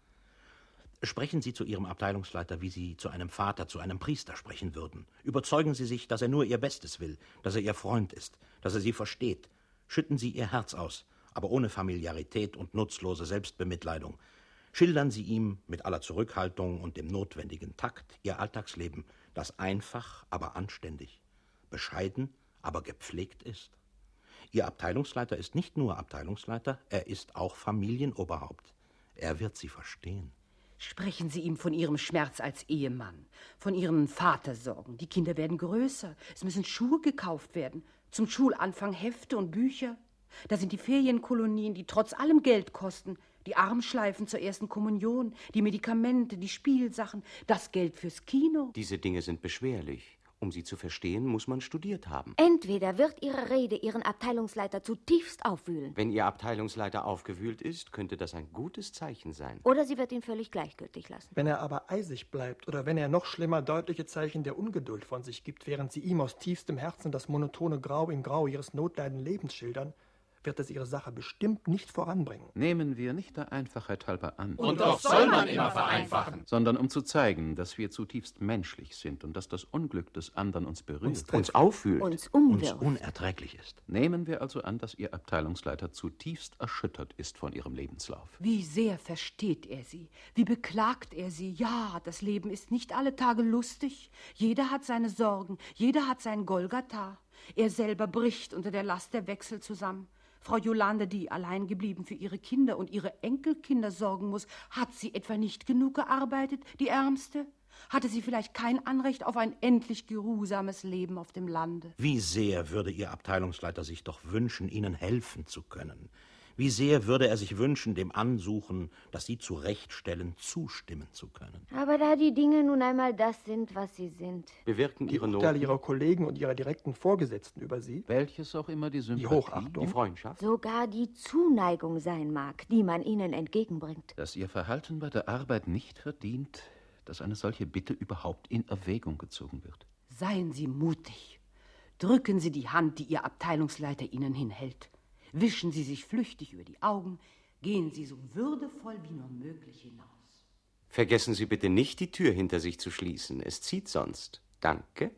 Sprechen Sie zu Ihrem Abteilungsleiter, wie Sie zu einem Vater, zu einem Priester sprechen würden. Überzeugen Sie sich, dass er nur Ihr Bestes will, dass er Ihr Freund ist, dass er Sie versteht. Schütten Sie Ihr Herz aus, aber ohne Familiarität und nutzlose Selbstbemitleidung. Schildern Sie ihm mit aller Zurückhaltung und dem notwendigen Takt Ihr Alltagsleben, das einfach, aber anständig, bescheiden, aber gepflegt ist. Ihr Abteilungsleiter ist nicht nur Abteilungsleiter, er ist auch Familienoberhaupt. Er wird Sie verstehen. Sprechen Sie ihm von Ihrem Schmerz als Ehemann, von Ihren Vatersorgen. Die Kinder werden größer, es müssen Schuhe gekauft werden, zum Schulanfang Hefte und Bücher. Da sind die Ferienkolonien, die trotz allem Geld kosten, die Armschleifen zur ersten Kommunion, die Medikamente, die Spielsachen, das Geld fürs Kino. Diese Dinge sind beschwerlich. Um sie zu verstehen, muss man studiert haben. Entweder wird Ihre Rede Ihren Abteilungsleiter zutiefst aufwühlen. Wenn Ihr Abteilungsleiter aufgewühlt ist, könnte das ein gutes Zeichen sein. Oder sie wird ihn völlig gleichgültig lassen. Wenn er aber eisig bleibt oder wenn er noch schlimmer deutliche Zeichen der Ungeduld von sich gibt, während Sie ihm aus tiefstem Herzen das monotone Grau in Grau Ihres notleidenden Lebens schildern, wird es Ihre Sache bestimmt nicht voranbringen. Nehmen wir nicht der Einfachheit halber an. Und doch soll man immer vereinfachen. Sondern um zu zeigen, dass wir zutiefst menschlich sind und dass das Unglück des anderen uns berührt. Uns, uns auffühlt. Uns umwirft. Uns unerträglich ist. Nehmen wir also an, dass Ihr Abteilungsleiter zutiefst erschüttert ist von Ihrem Lebenslauf. Wie sehr versteht er Sie? Wie beklagt er Sie? Ja, das Leben ist nicht alle Tage lustig. Jeder hat seine Sorgen, jeder hat sein Golgatha. Er selber bricht unter der Last der Wechsel zusammen. Frau Jolande, die allein geblieben für ihre Kinder und ihre Enkelkinder sorgen muss, hat sie etwa nicht genug gearbeitet, die Ärmste? Hatte sie vielleicht kein Anrecht auf ein endlich geruhsames Leben auf dem Lande? Wie sehr würde Ihr Abteilungsleiter sich doch wünschen, Ihnen helfen zu können. Wie sehr würde er sich wünschen, dem Ansuchen, das Sie zurechtstellen, zustimmen zu können. Aber da die Dinge nun einmal das sind, was sie sind. Bewirken Die Ihre Urteile Noten, Ihrer Kollegen und Ihrer direkten Vorgesetzten über Sie, Welches auch immer die Sympathie, die Hochachtung, die Freundschaft, Sogar die Zuneigung sein mag, die man ihnen entgegenbringt. dass Ihr Verhalten bei der Arbeit nicht verdient, dass eine solche Bitte überhaupt in Erwägung gezogen wird. Seien Sie mutig. Drücken Sie die Hand, die Ihr Abteilungsleiter Ihnen hinhält. Wischen Sie sich flüchtig über die Augen. Gehen Sie so würdevoll wie nur möglich hinaus. vergessen Sie bitte nicht, die Tür hinter sich zu schließen. Es zieht sonst. Danke.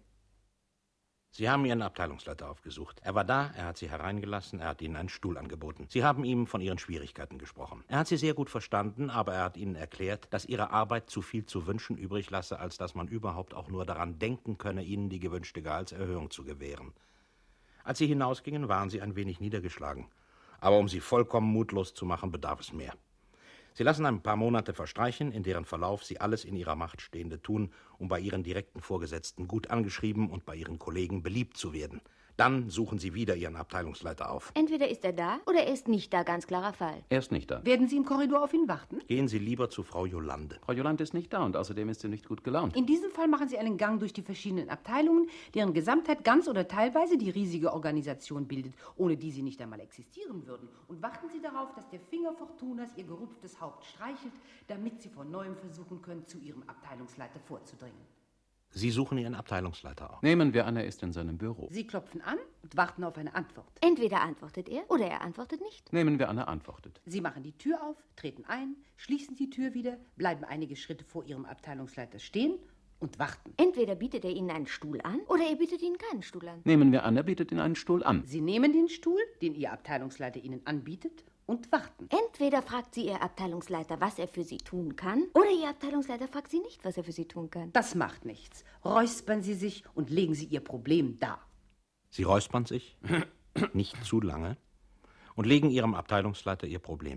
Sie haben Ihren Abteilungsleiter aufgesucht. Er war da, er hat Sie hereingelassen, er hat Ihnen einen Stuhl angeboten. Sie haben ihm von Ihren Schwierigkeiten gesprochen. Er hat Sie sehr gut verstanden, aber er hat Ihnen erklärt, dass Ihre Arbeit zu viel zu wünschen übrig lasse, als dass man überhaupt auch nur daran denken könne, Ihnen die gewünschte Gehaltserhöhung zu gewähren. Als Sie hinausgingen, waren Sie ein wenig niedergeschlagen. Aber um Sie vollkommen mutlos zu machen, bedarf es mehr. Sie lassen ein paar Monate verstreichen, in deren Verlauf Sie alles in Ihrer Macht Stehende tun, um bei Ihren direkten Vorgesetzten gut angeschrieben und bei Ihren Kollegen beliebt zu werden. Dann suchen Sie wieder Ihren Abteilungsleiter auf. Entweder ist er da oder er ist nicht da, ganz klarer Fall. Er ist nicht da. Werden Sie im Korridor auf ihn warten? Gehen Sie lieber zu Frau Jolande. Frau Jolande ist nicht da und außerdem ist sie nicht gut gelaunt. In diesem Fall machen Sie einen Gang durch die verschiedenen Abteilungen, deren Gesamtheit ganz oder teilweise die riesige Organisation bildet, ohne die sie nicht einmal existieren würden. Und warten Sie darauf, dass der Finger Fortunas Ihr gerupftes Haupt streichelt, damit Sie von Neuem versuchen können, zu Ihrem Abteilungsleiter vorzudringen. Sie suchen Ihren Abteilungsleiter auf. Nehmen wir an, er ist in seinem Büro. Sie klopfen an und warten auf eine Antwort. Entweder antwortet er oder er antwortet nicht. Nehmen wir an, er antwortet. Sie machen die Tür auf, treten ein, schließen die Tür wieder, bleiben einige Schritte vor Ihrem Abteilungsleiter stehen und warten. Entweder bietet er Ihnen einen Stuhl an oder er bietet Ihnen keinen Stuhl an. Nehmen wir an, er bietet Ihnen einen Stuhl an. Sie nehmen den Stuhl, den Ihr Abteilungsleiter Ihnen anbietet, und warten. Entweder fragt Sie Ihr Abteilungsleiter, was er für Sie tun kann, oder Ihr Abteilungsleiter fragt Sie nicht, was er für Sie tun kann. Das macht nichts. Räuspern Sie sich und legen Sie Ihr Problem dar. Sie räuspern sich, nicht zu lange, und legen Ihrem Abteilungsleiter Ihr Problem dar.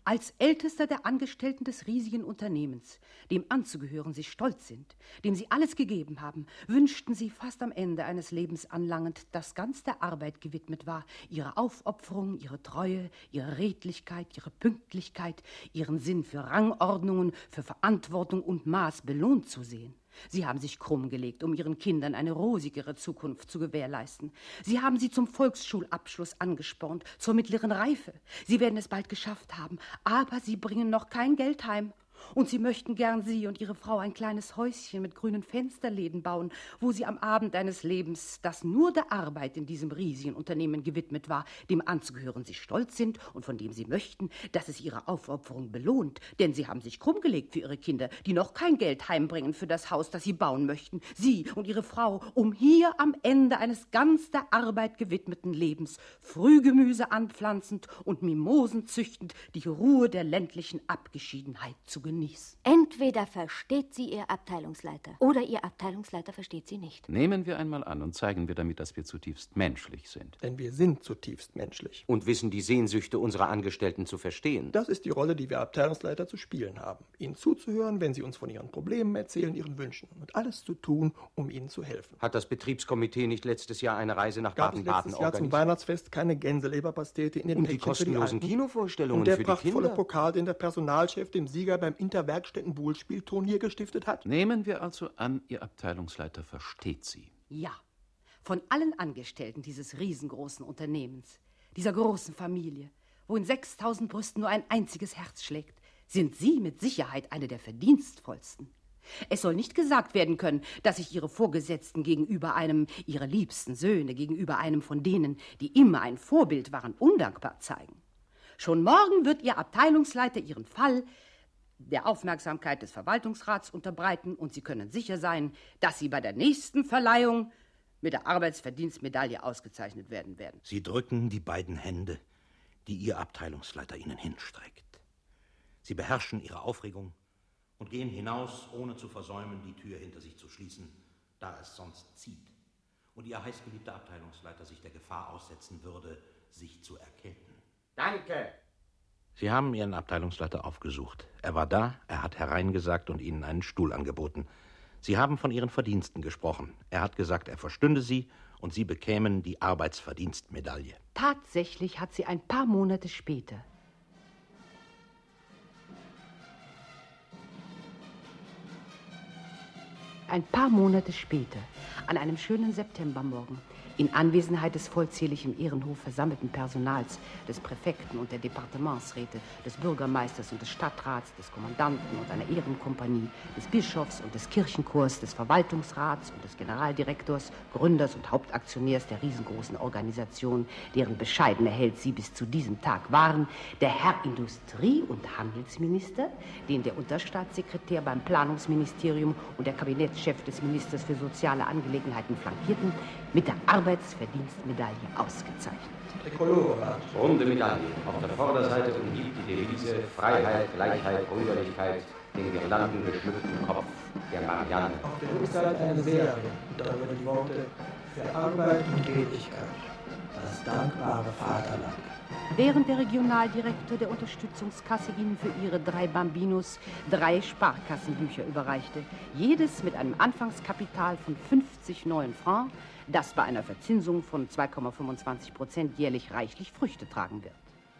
Als Ältester der Angestellten des riesigen Unternehmens, dem anzugehören sie stolz sind, dem sie alles gegeben haben, wünschten sie fast am Ende eines Lebens anlangend, das ganz der Arbeit gewidmet war, ihre Aufopferung, ihre Treue, ihre Redlichkeit, ihre Pünktlichkeit, ihren Sinn für Rangordnungen, für Verantwortung und Maß belohnt zu sehen. Sie haben sich krumm gelegt, um ihren Kindern eine rosigere Zukunft zu gewährleisten. Sie haben sie zum Volksschulabschluss angespornt, zur mittleren Reife. Sie werden es bald geschafft haben, aber sie bringen noch kein Geld heim. Und sie möchten gern Sie und Ihre Frau ein kleines Häuschen mit grünen Fensterläden bauen, wo Sie am Abend eines Lebens, das nur der Arbeit in diesem riesigen Unternehmen gewidmet war, dem anzugehören Sie stolz sind und von dem Sie möchten, dass es Ihre Aufopferung belohnt. Denn Sie haben sich krumm gelegt für Ihre Kinder, die noch kein Geld heimbringen für das Haus, das Sie bauen möchten. Sie und Ihre Frau, um hier am Ende eines ganz der Arbeit gewidmeten Lebens Frühgemüse anpflanzend und Mimosen züchtend die Ruhe der ländlichen Abgeschiedenheit zu genießen. Entweder versteht sie Ihr Abteilungsleiter oder Ihr Abteilungsleiter versteht sie nicht. Nehmen wir einmal an und zeigen wir damit, dass wir zutiefst menschlich sind. Denn wir sind zutiefst menschlich. Und wissen die Sehnsüchte unserer Angestellten zu verstehen. Das ist die Rolle, die wir Abteilungsleiter zu spielen haben. Ihnen zuzuhören, wenn sie uns von ihren Problemen erzählen, ihren Wünschen. Und alles zu tun, um ihnen zu helfen. Hat das Betriebskomitee nicht letztes Jahr eine Reise nach Baden-Baden organisiert? Gab es letztes Jahr zum Weihnachtsfest keine Gänseleberpastete in den Und die kostenlosen Kinovorstellungen und der für die prachtvolle Kinder? Pokal, den der Personalchef dem Sieger beim Interwerkstätten-Buhlspielturnier gestiftet hat? Nehmen wir also an, Ihr Abteilungsleiter versteht Sie. Ja, von allen Angestellten dieses riesengroßen Unternehmens, dieser großen Familie, wo in sechstausend Brüsten nur ein einziges Herz schlägt, sind Sie mit Sicherheit eine der verdienstvollsten. Es soll nicht gesagt werden können, dass sich Ihre Vorgesetzten gegenüber einem, Ihre liebsten Söhne, gegenüber einem von denen, die immer ein Vorbild waren, undankbar zeigen. Schon morgen wird Ihr Abteilungsleiter Ihren Fall der Aufmerksamkeit des Verwaltungsrats unterbreiten und Sie können sicher sein, dass Sie bei der nächsten Verleihung mit der Arbeitsverdienstmedaille ausgezeichnet werden werden. Sie drücken die beiden Hände, die Ihr Abteilungsleiter Ihnen hinstreckt. Sie beherrschen Ihre Aufregung und gehen hinaus, ohne zu versäumen, die Tür hinter sich zu schließen, da es sonst zieht und Ihr heißgeliebter Abteilungsleiter sich der Gefahr aussetzen würde, sich zu erkälten. Danke. Sie haben Ihren Abteilungsleiter aufgesucht. Er war da, er hat hereingesagt und Ihnen einen Stuhl angeboten. Sie haben von Ihren Verdiensten gesprochen. Er hat gesagt, er verstünde Sie und Sie bekämen die Arbeitsverdienstmedaille. Tatsächlich hat sie ein paar Monate später Ein paar Monate später, an einem schönen Septembermorgen, in Anwesenheit des vollzählig im Ehrenhof versammelten Personals, des Präfekten und der Departementsräte, des Bürgermeisters und des Stadtrats, des Kommandanten und einer Ehrenkompanie, des Bischofs und des Kirchenchors, des Verwaltungsrats und des Generaldirektors, Gründers und Hauptaktionärs der riesengroßen Organisation, deren bescheidene Held sie bis zu diesem Tag waren, der Herr Industrie- und Handelsminister, den der Unterstaatssekretär beim Planungsministerium und der Kabinettschef des Ministers für soziale Angelegenheiten flankierten, mit der Arbeitsverdienstmedaille ausgezeichnet. Runde Medaille. Auf der Vorderseite umgibt die Devise Freiheit, Gleichheit, Brüderlichkeit den Girlanden geschmückten Kopf der Marianne. Auf der Rückseite eine Serie und darüber die Worte für Arbeit und Tätigkeit. Das dankbare Vaterland. Während der Regionaldirektor der Unterstützungskasse Ihnen für Ihre drei Bambinos drei Sparkassenbücher überreichte, jedes mit einem Anfangskapital von fünfzig neuen Francs, das bei einer Verzinsung von zwei Komma fünfundzwanzig Prozent jährlich reichlich Früchte tragen wird.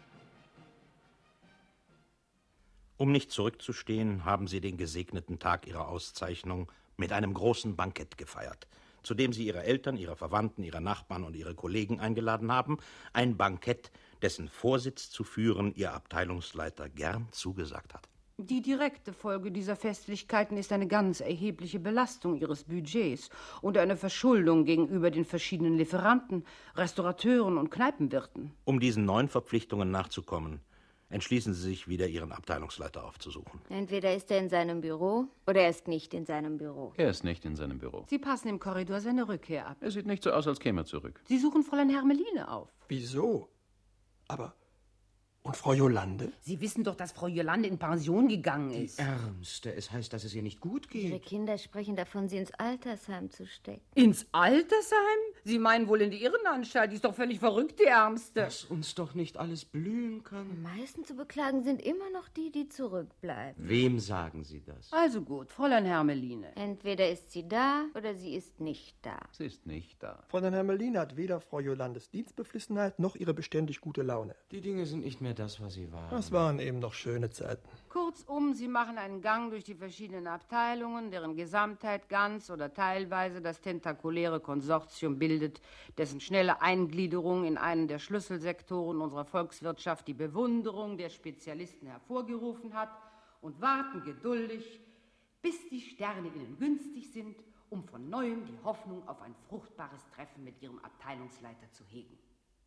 Um nicht zurückzustehen, haben Sie den gesegneten Tag Ihrer Auszeichnung mit einem großen Bankett gefeiert, zu dem Sie Ihre Eltern, Ihre Verwandten, Ihre Nachbarn und Ihre Kollegen eingeladen haben. Ein Bankett, dessen Vorsitz zu führen Ihr Abteilungsleiter gern zugesagt hat. Die direkte Folge dieser Festlichkeiten ist eine ganz erhebliche Belastung Ihres Budgets und eine Verschuldung gegenüber den verschiedenen Lieferanten, Restaurateuren und Kneipenwirten. Um diesen neuen Verpflichtungen nachzukommen, entschließen Sie sich wieder, Ihren Abteilungsleiter aufzusuchen. Entweder ist er in seinem Büro oder er ist nicht in seinem Büro. Er ist nicht in seinem Büro. Sie passen im Korridor seine Rückkehr ab. Es sieht nicht so aus, als käme er zurück. Sie suchen Fräulein Hermeline auf. Wieso? Aber... Und Frau Jolande? Sie wissen doch, dass Frau Jolande in Pension gegangen ist. Die Ärmste. Es heißt, dass es ihr nicht gut geht. Ihre Kinder sprechen davon, sie ins Altersheim zu stecken. Ins Altersheim? Sie meinen wohl in die Irrenanstalt. Die ist doch völlig verrückt, die Ärmste. Dass uns doch nicht alles blühen kann. Am meisten zu beklagen sind immer noch die, die zurückbleiben. Wem sagen Sie das? Also gut, Fräulein Hermeline. Entweder ist sie da oder sie ist nicht da. Sie ist nicht da. Fräulein Hermeline hat weder Frau Jolandes Dienstbeflissenheit noch ihre beständig gute Laune. Die Dinge sind nicht mehr das, was sie waren. Das waren eben noch schöne Zeiten. Kurzum, Sie machen einen Gang durch die verschiedenen Abteilungen, deren Gesamtheit ganz oder teilweise das tentakuläre Konsortium bildet, dessen schnelle Eingliederung in einen der Schlüsselsektoren unserer Volkswirtschaft die Bewunderung der Spezialisten hervorgerufen hat, und warten geduldig, bis die Sterne ihnen günstig sind, um von Neuem die Hoffnung auf ein fruchtbares Treffen mit ihrem Abteilungsleiter zu hegen.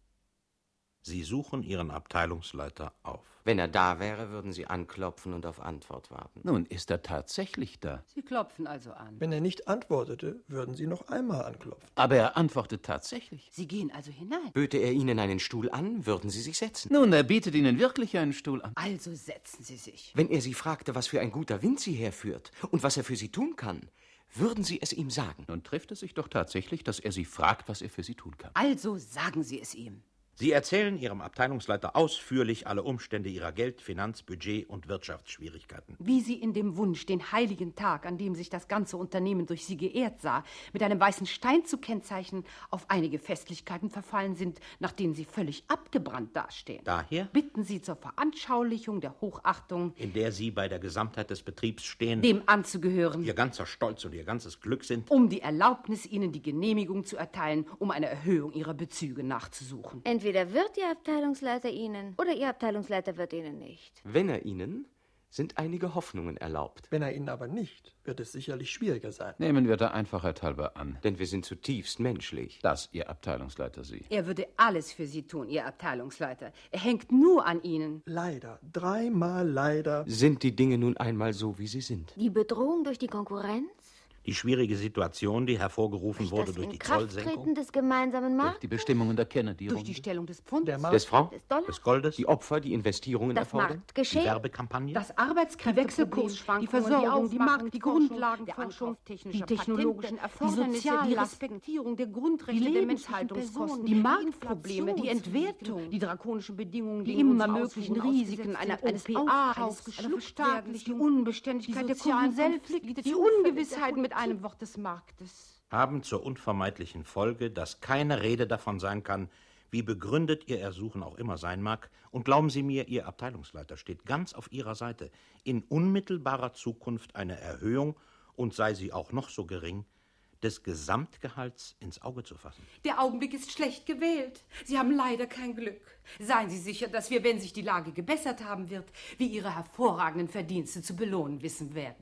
Sie suchen Ihren Abteilungsleiter auf. Wenn er da wäre, würden Sie anklopfen und auf Antwort warten. Nun ist er tatsächlich da. Sie klopfen also an. Wenn er nicht antwortete, würden Sie noch einmal anklopfen. Aber er antwortet tatsächlich. Sie gehen also hinein. Böte er Ihnen einen Stuhl an, würden Sie sich setzen. Nun, er bietet Ihnen wirklich einen Stuhl an. Also setzen Sie sich. Wenn er Sie fragte, was für ein guter Wind Sie herführt und was er für Sie tun kann, würden Sie es ihm sagen. Nun trifft es sich doch tatsächlich, dass er Sie fragt, was er für Sie tun kann. Also sagen Sie es ihm. Sie erzählen Ihrem Abteilungsleiter ausführlich alle Umstände Ihrer Geld-, Finanz-, Budget- und Wirtschaftsschwierigkeiten. Wie Sie in dem Wunsch, den heiligen Tag, an dem sich das ganze Unternehmen durch Sie geehrt sah, mit einem weißen Stein zu kennzeichnen, auf einige Festlichkeiten verfallen sind, nach denen Sie völlig abgebrannt dastehen. Daher Bitten Sie zur Veranschaulichung der Hochachtung, in der Sie bei der Gesamtheit des Betriebs stehen, dem anzugehören, Ihr ganzer Stolz und Ihr ganzes Glück sind, um die Erlaubnis, Ihnen die Genehmigung zu erteilen, um eine Erhöhung Ihrer Bezüge nachzusuchen. Entweder wird Ihr Abteilungsleiter Ihnen oder Ihr Abteilungsleiter wird Ihnen nicht. Wenn er Ihnen, sind einige Hoffnungen erlaubt. Wenn er Ihnen aber nicht, wird es sicherlich schwieriger sein. Nehmen wir der Einfachheit halber an. Denn wir sind zutiefst menschlich. Dass Ihr Abteilungsleiter Sie. Er würde alles für Sie tun, Ihr Abteilungsleiter. Er hängt nur an Ihnen. Leider, dreimal leider. Sind die Dinge nun einmal so, wie sie sind? Die Bedrohung durch die Konkurrenz? die schwierige Situation, die hervorgerufen durch wurde das durch die Inkrafttreten Zollsenkung, des gemeinsamen Durch Marktes, die Bestimmungen der Kennedy-Runde. Durch die Stellung des Pfundes, Der Markt, des Francs, des Dollars, des Goldes, die Opfer, die Investierungen das erfordern, die Marktgeschehen, Werbekampagne, das Arbeitskräfteproblem, die Versorgung, die Markt, die Grundlagenforschung, die technologischen Erfordernisse, die Respektierung der Grundrechte der Menschhaltungskosten, die Marktprobleme, die Entwertung, die drakonischen Bedingungen, die immer möglichen Risiken einer eines O P A, eines Verstaatlichung, die Unbeständigkeit der Kunden selbst, die Ungewissheit mit einem Wort des Marktes. haben zur unvermeidlichen Folge, dass keine Rede davon sein kann, wie begründet Ihr Ersuchen auch immer sein mag. Und glauben Sie mir, Ihr Abteilungsleiter steht ganz auf Ihrer Seite, in unmittelbarer Zukunft eine Erhöhung, und sei sie auch noch so gering, des Gesamtgehalts ins Auge zu fassen. Der Augenblick ist schlecht gewählt. Sie haben leider kein Glück. Seien Sie sicher, dass wir, wenn sich die Lage gebessert haben wird, wie Ihre hervorragenden Verdienste zu belohnen wissen werden.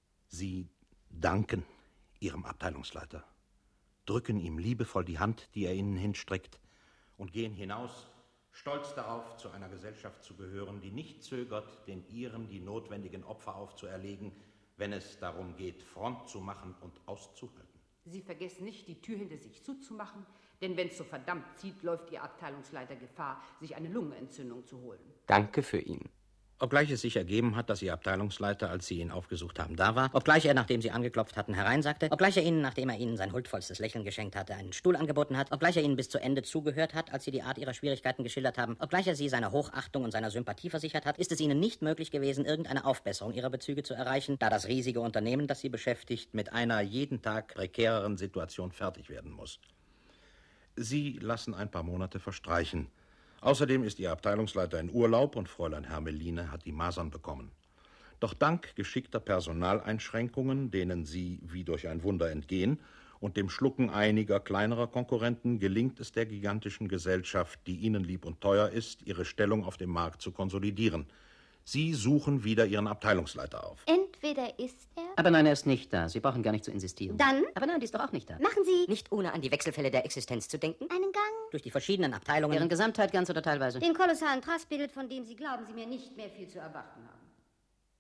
Sie danken Ihrem Abteilungsleiter, drücken ihm liebevoll die Hand, die er Ihnen hinstreckt, und gehen hinaus, stolz darauf, zu einer Gesellschaft zu gehören, die nicht zögert, den Ihren die notwendigen Opfer aufzuerlegen, wenn es darum geht, Front zu machen und auszuhalten. Sie vergessen nicht, die Tür hinter sich zuzumachen, denn wenn es so verdammt zieht, läuft Ihr Abteilungsleiter Gefahr, sich eine Lungenentzündung zu holen. Danke für ihn. Obgleich es sich ergeben hat, dass Ihr Abteilungsleiter, als Sie ihn aufgesucht haben, da war, Obgleich er, nachdem Sie angeklopft hatten, hereinsagte, obgleich er Ihnen, nachdem er Ihnen sein huldvollstes Lächeln geschenkt hatte, einen Stuhl angeboten hat, obgleich er Ihnen bis zu Ende zugehört hat, als Sie die Art Ihrer Schwierigkeiten geschildert haben, obgleich er Sie seiner Hochachtung und seiner Sympathie versichert hat, ist es Ihnen nicht möglich gewesen, irgendeine Aufbesserung Ihrer Bezüge zu erreichen, da das riesige Unternehmen, das Sie beschäftigt, mit einer jeden Tag prekäreren Situation fertig werden muss. Sie lassen ein paar Monate verstreichen. Außerdem ist Ihr Abteilungsleiter in Urlaub und Fräulein Hermeline hat die Masern bekommen. Doch dank geschickter Personaleinschränkungen, denen Sie wie durch ein Wunder entgehen, und dem Schlucken einiger kleinerer Konkurrenten gelingt es der gigantischen Gesellschaft, die Ihnen lieb und teuer ist, ihre Stellung auf dem Markt zu konsolidieren. Sie suchen wieder Ihren Abteilungsleiter auf. entweder ist er... Aber nein, er ist nicht da. Sie brauchen gar nicht zu insistieren. Dann Aber nein, die ist doch auch nicht da. machen Sie Nicht ohne an die Wechselfälle der Existenz zu denken. einen Gang. Durch die verschiedenen Abteilungen. Deren Gesamtheit ganz oder teilweise. Den kolossalen Trassbild, von dem Sie glauben, Sie mir nicht mehr viel zu erwarten haben.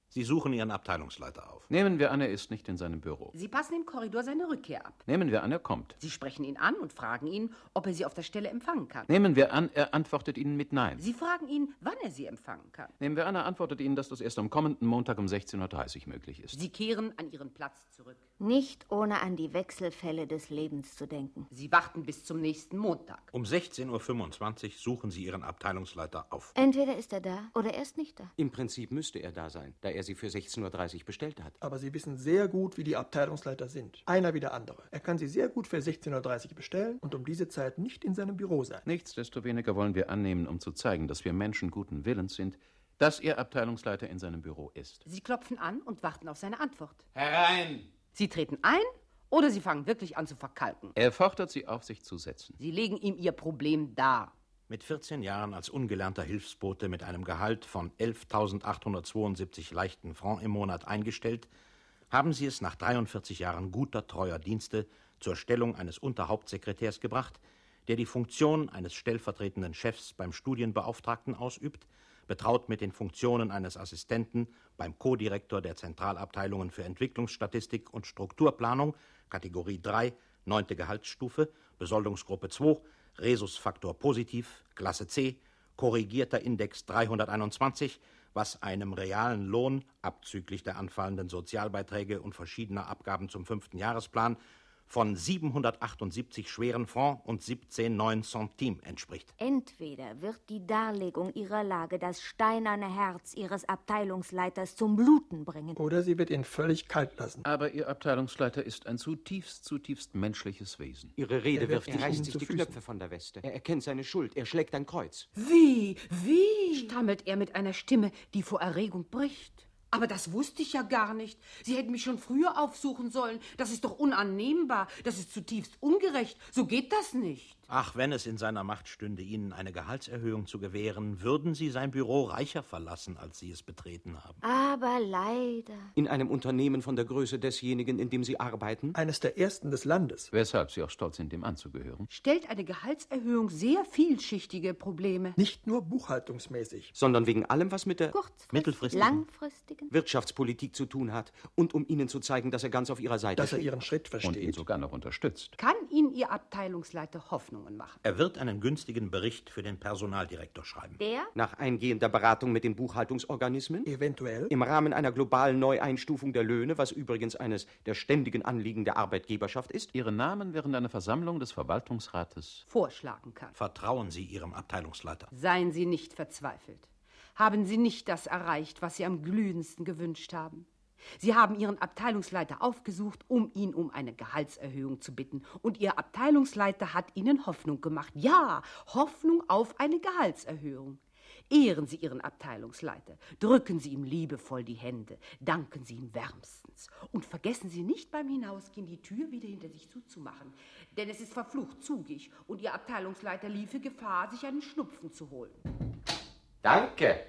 Sie suchen Ihren Abteilungsleiter auf. Nehmen wir an, er ist nicht in seinem Büro. Sie passen im Korridor seine Rückkehr ab. Nehmen wir an, er kommt. Sie sprechen ihn an und fragen ihn, ob er Sie auf der Stelle empfangen kann. Nehmen wir an, er antwortet Ihnen mit Nein. Sie fragen ihn, wann er Sie empfangen kann. Nehmen wir an, er antwortet Ihnen, dass das erst am kommenden Montag um sechzehn Uhr dreißig möglich ist. Sie kehren an Ihren Platz zurück. Nicht ohne an die Wechselfälle des Lebens zu denken. Sie warten bis zum nächsten Montag. Um sechzehn Uhr fünfundzwanzig suchen Sie Ihren Abteilungsleiter auf. Entweder ist er da oder er ist nicht da. Im Prinzip müsste er da sein, da er Sie für sechzehn Uhr dreißig bestellt hat. Aber Sie wissen sehr gut, wie die Abteilungsleiter sind. Einer wie der andere. Er kann Sie sehr gut für sechzehn Uhr dreißig bestellen und um diese Zeit nicht in seinem Büro sein. Nichtsdestoweniger wollen wir annehmen, um zu zeigen, dass wir Menschen guten Willens sind, dass Ihr Abteilungsleiter in seinem Büro ist. Sie klopfen an und warten auf seine Antwort. Herein! Sie treten ein oder Sie fangen wirklich an zu verkalken. Er fordert Sie auf, sich zu setzen. Sie legen ihm Ihr Problem dar. Mit vierzehn Jahren als ungelernter Hilfsbote mit einem Gehalt von elftausendachthundertzweiundsiebzig leichten Francs im Monat eingestellt, haben Sie es nach dreiundvierzig Jahren guter, treuer Dienste zur Stellung eines Unterhauptsekretärs gebracht, der die Funktion eines stellvertretenden Chefs beim Studienbeauftragten ausübt, betraut mit den Funktionen eines Assistenten beim Co-Direktor der Zentralabteilungen für Entwicklungsstatistik und Strukturplanung, Kategorie drei, neunte Gehaltsstufe, Besoldungsgruppe zwei, Rhesusfaktor positiv, Klasse C, korrigierter Index dreihunderteinundzwanzig, was einem realen Lohn, abzüglich der anfallenden Sozialbeiträge und verschiedener Abgaben zum fünften Jahresplan, von siebenhundertachtundsiebzig schweren Francs und siebzehn neun Centimes entspricht. Entweder wird die Darlegung Ihrer Lage das steinerne Herz Ihres Abteilungsleiters zum Bluten bringen. Oder sie wird ihn völlig kalt lassen. Aber Ihr Abteilungsleiter ist ein zutiefst, zutiefst menschliches Wesen. Ihre Rede wird wirft, er reißt sich die Füßen. Knöpfe von der Weste. Er erkennt seine Schuld, er schlägt ein Kreuz. Wie, wie? Stammelt er mit einer Stimme, die vor Erregung bricht. Aber das wusste ich ja gar nicht. Sie hätten mich schon früher aufsuchen sollen. Das ist doch unannehmbar. Das ist zutiefst ungerecht. So geht das nicht. Ach, wenn es in seiner Macht stünde, Ihnen eine Gehaltserhöhung zu gewähren, würden Sie sein Büro reicher verlassen, als Sie es betreten haben. Aber leider. In einem Unternehmen von der Größe desjenigen, in dem Sie arbeiten? Eines der ersten des Landes. Weshalb Sie auch stolz sind, dem anzugehören. Stellt eine Gehaltserhöhung sehr vielschichtige Probleme. Nicht nur buchhaltungsmäßig. Sondern wegen allem, was mit der Kurzfristig, mittelfristigen, langfristigen Wirtschaftspolitik zu tun hat und um Ihnen zu zeigen, dass er ganz auf Ihrer Seite Dass er steht. ihren Schritt versteht. Und ihn sogar noch unterstützt. Kann Ihnen Ihr Abteilungsleiter Hoffnungen machen? Er wird einen günstigen Bericht für den Personaldirektor schreiben. Der? Nach eingehender Beratung mit den Buchhaltungsorganismen? Eventuell. Im Rahmen einer globalen Neueinstufung der Löhne, was übrigens eines der ständigen Anliegen der Arbeitgeberschaft ist? Ihren Namen während einer Versammlung des Verwaltungsrates Vorschlagen kann. Vertrauen Sie Ihrem Abteilungsleiter. Seien Sie nicht verzweifelt. Haben Sie nicht das erreicht, was Sie am glühendsten gewünscht haben? Sie haben Ihren Abteilungsleiter aufgesucht, um ihn um eine Gehaltserhöhung zu bitten. Und Ihr Abteilungsleiter hat Ihnen Hoffnung gemacht. Ja, Hoffnung auf eine Gehaltserhöhung. Ehren Sie Ihren Abteilungsleiter. Drücken Sie ihm liebevoll die Hände. Danken Sie ihm wärmstens. Und vergessen Sie nicht beim Hinausgehen, die Tür wieder hinter sich zuzumachen. Denn es ist verflucht zugig und Ihr Abteilungsleiter liefe Gefahr, sich einen Schnupfen zu holen. Danke.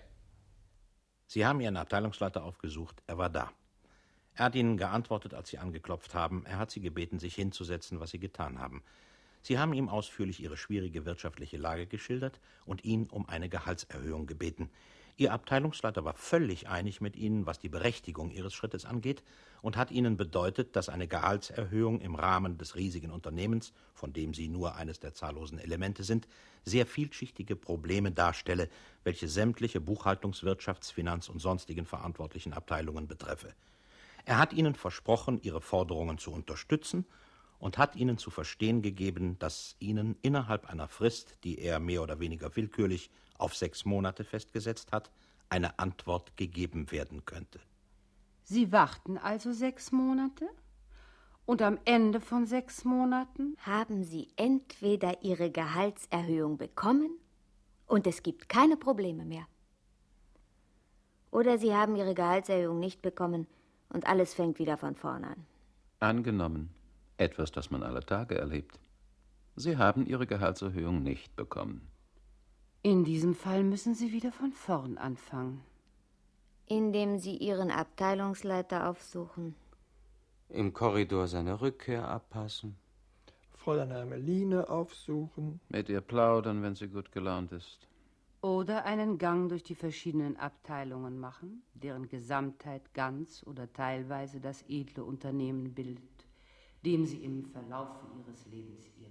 Sie haben Ihren Abteilungsleiter aufgesucht. Er war da. Er hat Ihnen geantwortet, als Sie angeklopft haben. Er hat Sie gebeten, sich hinzusetzen, was Sie getan haben. Sie haben ihm ausführlich Ihre schwierige wirtschaftliche Lage geschildert und ihn um eine Gehaltserhöhung gebeten. Ihr Abteilungsleiter war völlig einig mit Ihnen, was die Berechtigung Ihres Schrittes angeht, und hat Ihnen bedeutet, dass eine Gehaltserhöhung im Rahmen des riesigen Unternehmens, von dem Sie nur eines der zahllosen Elemente sind, sehr vielschichtige Probleme darstelle, welche sämtliche Buchhaltungs-, Wirtschafts-, Finanz- und sonstigen verantwortlichen Abteilungen betreffe. Er hat Ihnen versprochen, Ihre Forderungen zu unterstützen und hat Ihnen zu verstehen gegeben, dass Ihnen innerhalb einer Frist, die er mehr oder weniger willkürlich auf sechs Monate festgesetzt hat, eine Antwort gegeben werden könnte. Sie warten also sechs Monate? Und am Ende von sechs Monaten? Haben Sie entweder Ihre Gehaltserhöhung bekommen und es gibt keine Probleme mehr. Oder Sie haben Ihre Gehaltserhöhung nicht bekommen und alles fängt wieder von vorn an. Angenommen, etwas, das man alle Tage erlebt. Sie haben Ihre Gehaltserhöhung nicht bekommen. In diesem Fall müssen Sie wieder von vorn anfangen. Indem Sie Ihren Abteilungsleiter aufsuchen. Im Korridor seine Rückkehr abpassen. Fräulein Hermeline aufsuchen. Mit ihr plaudern, wenn sie gut gelaunt ist. Oder einen Gang durch die verschiedenen Abteilungen machen, deren Gesamtheit ganz oder teilweise das edle Unternehmen bildet, dem sie im Verlaufe ihres Lebens ihr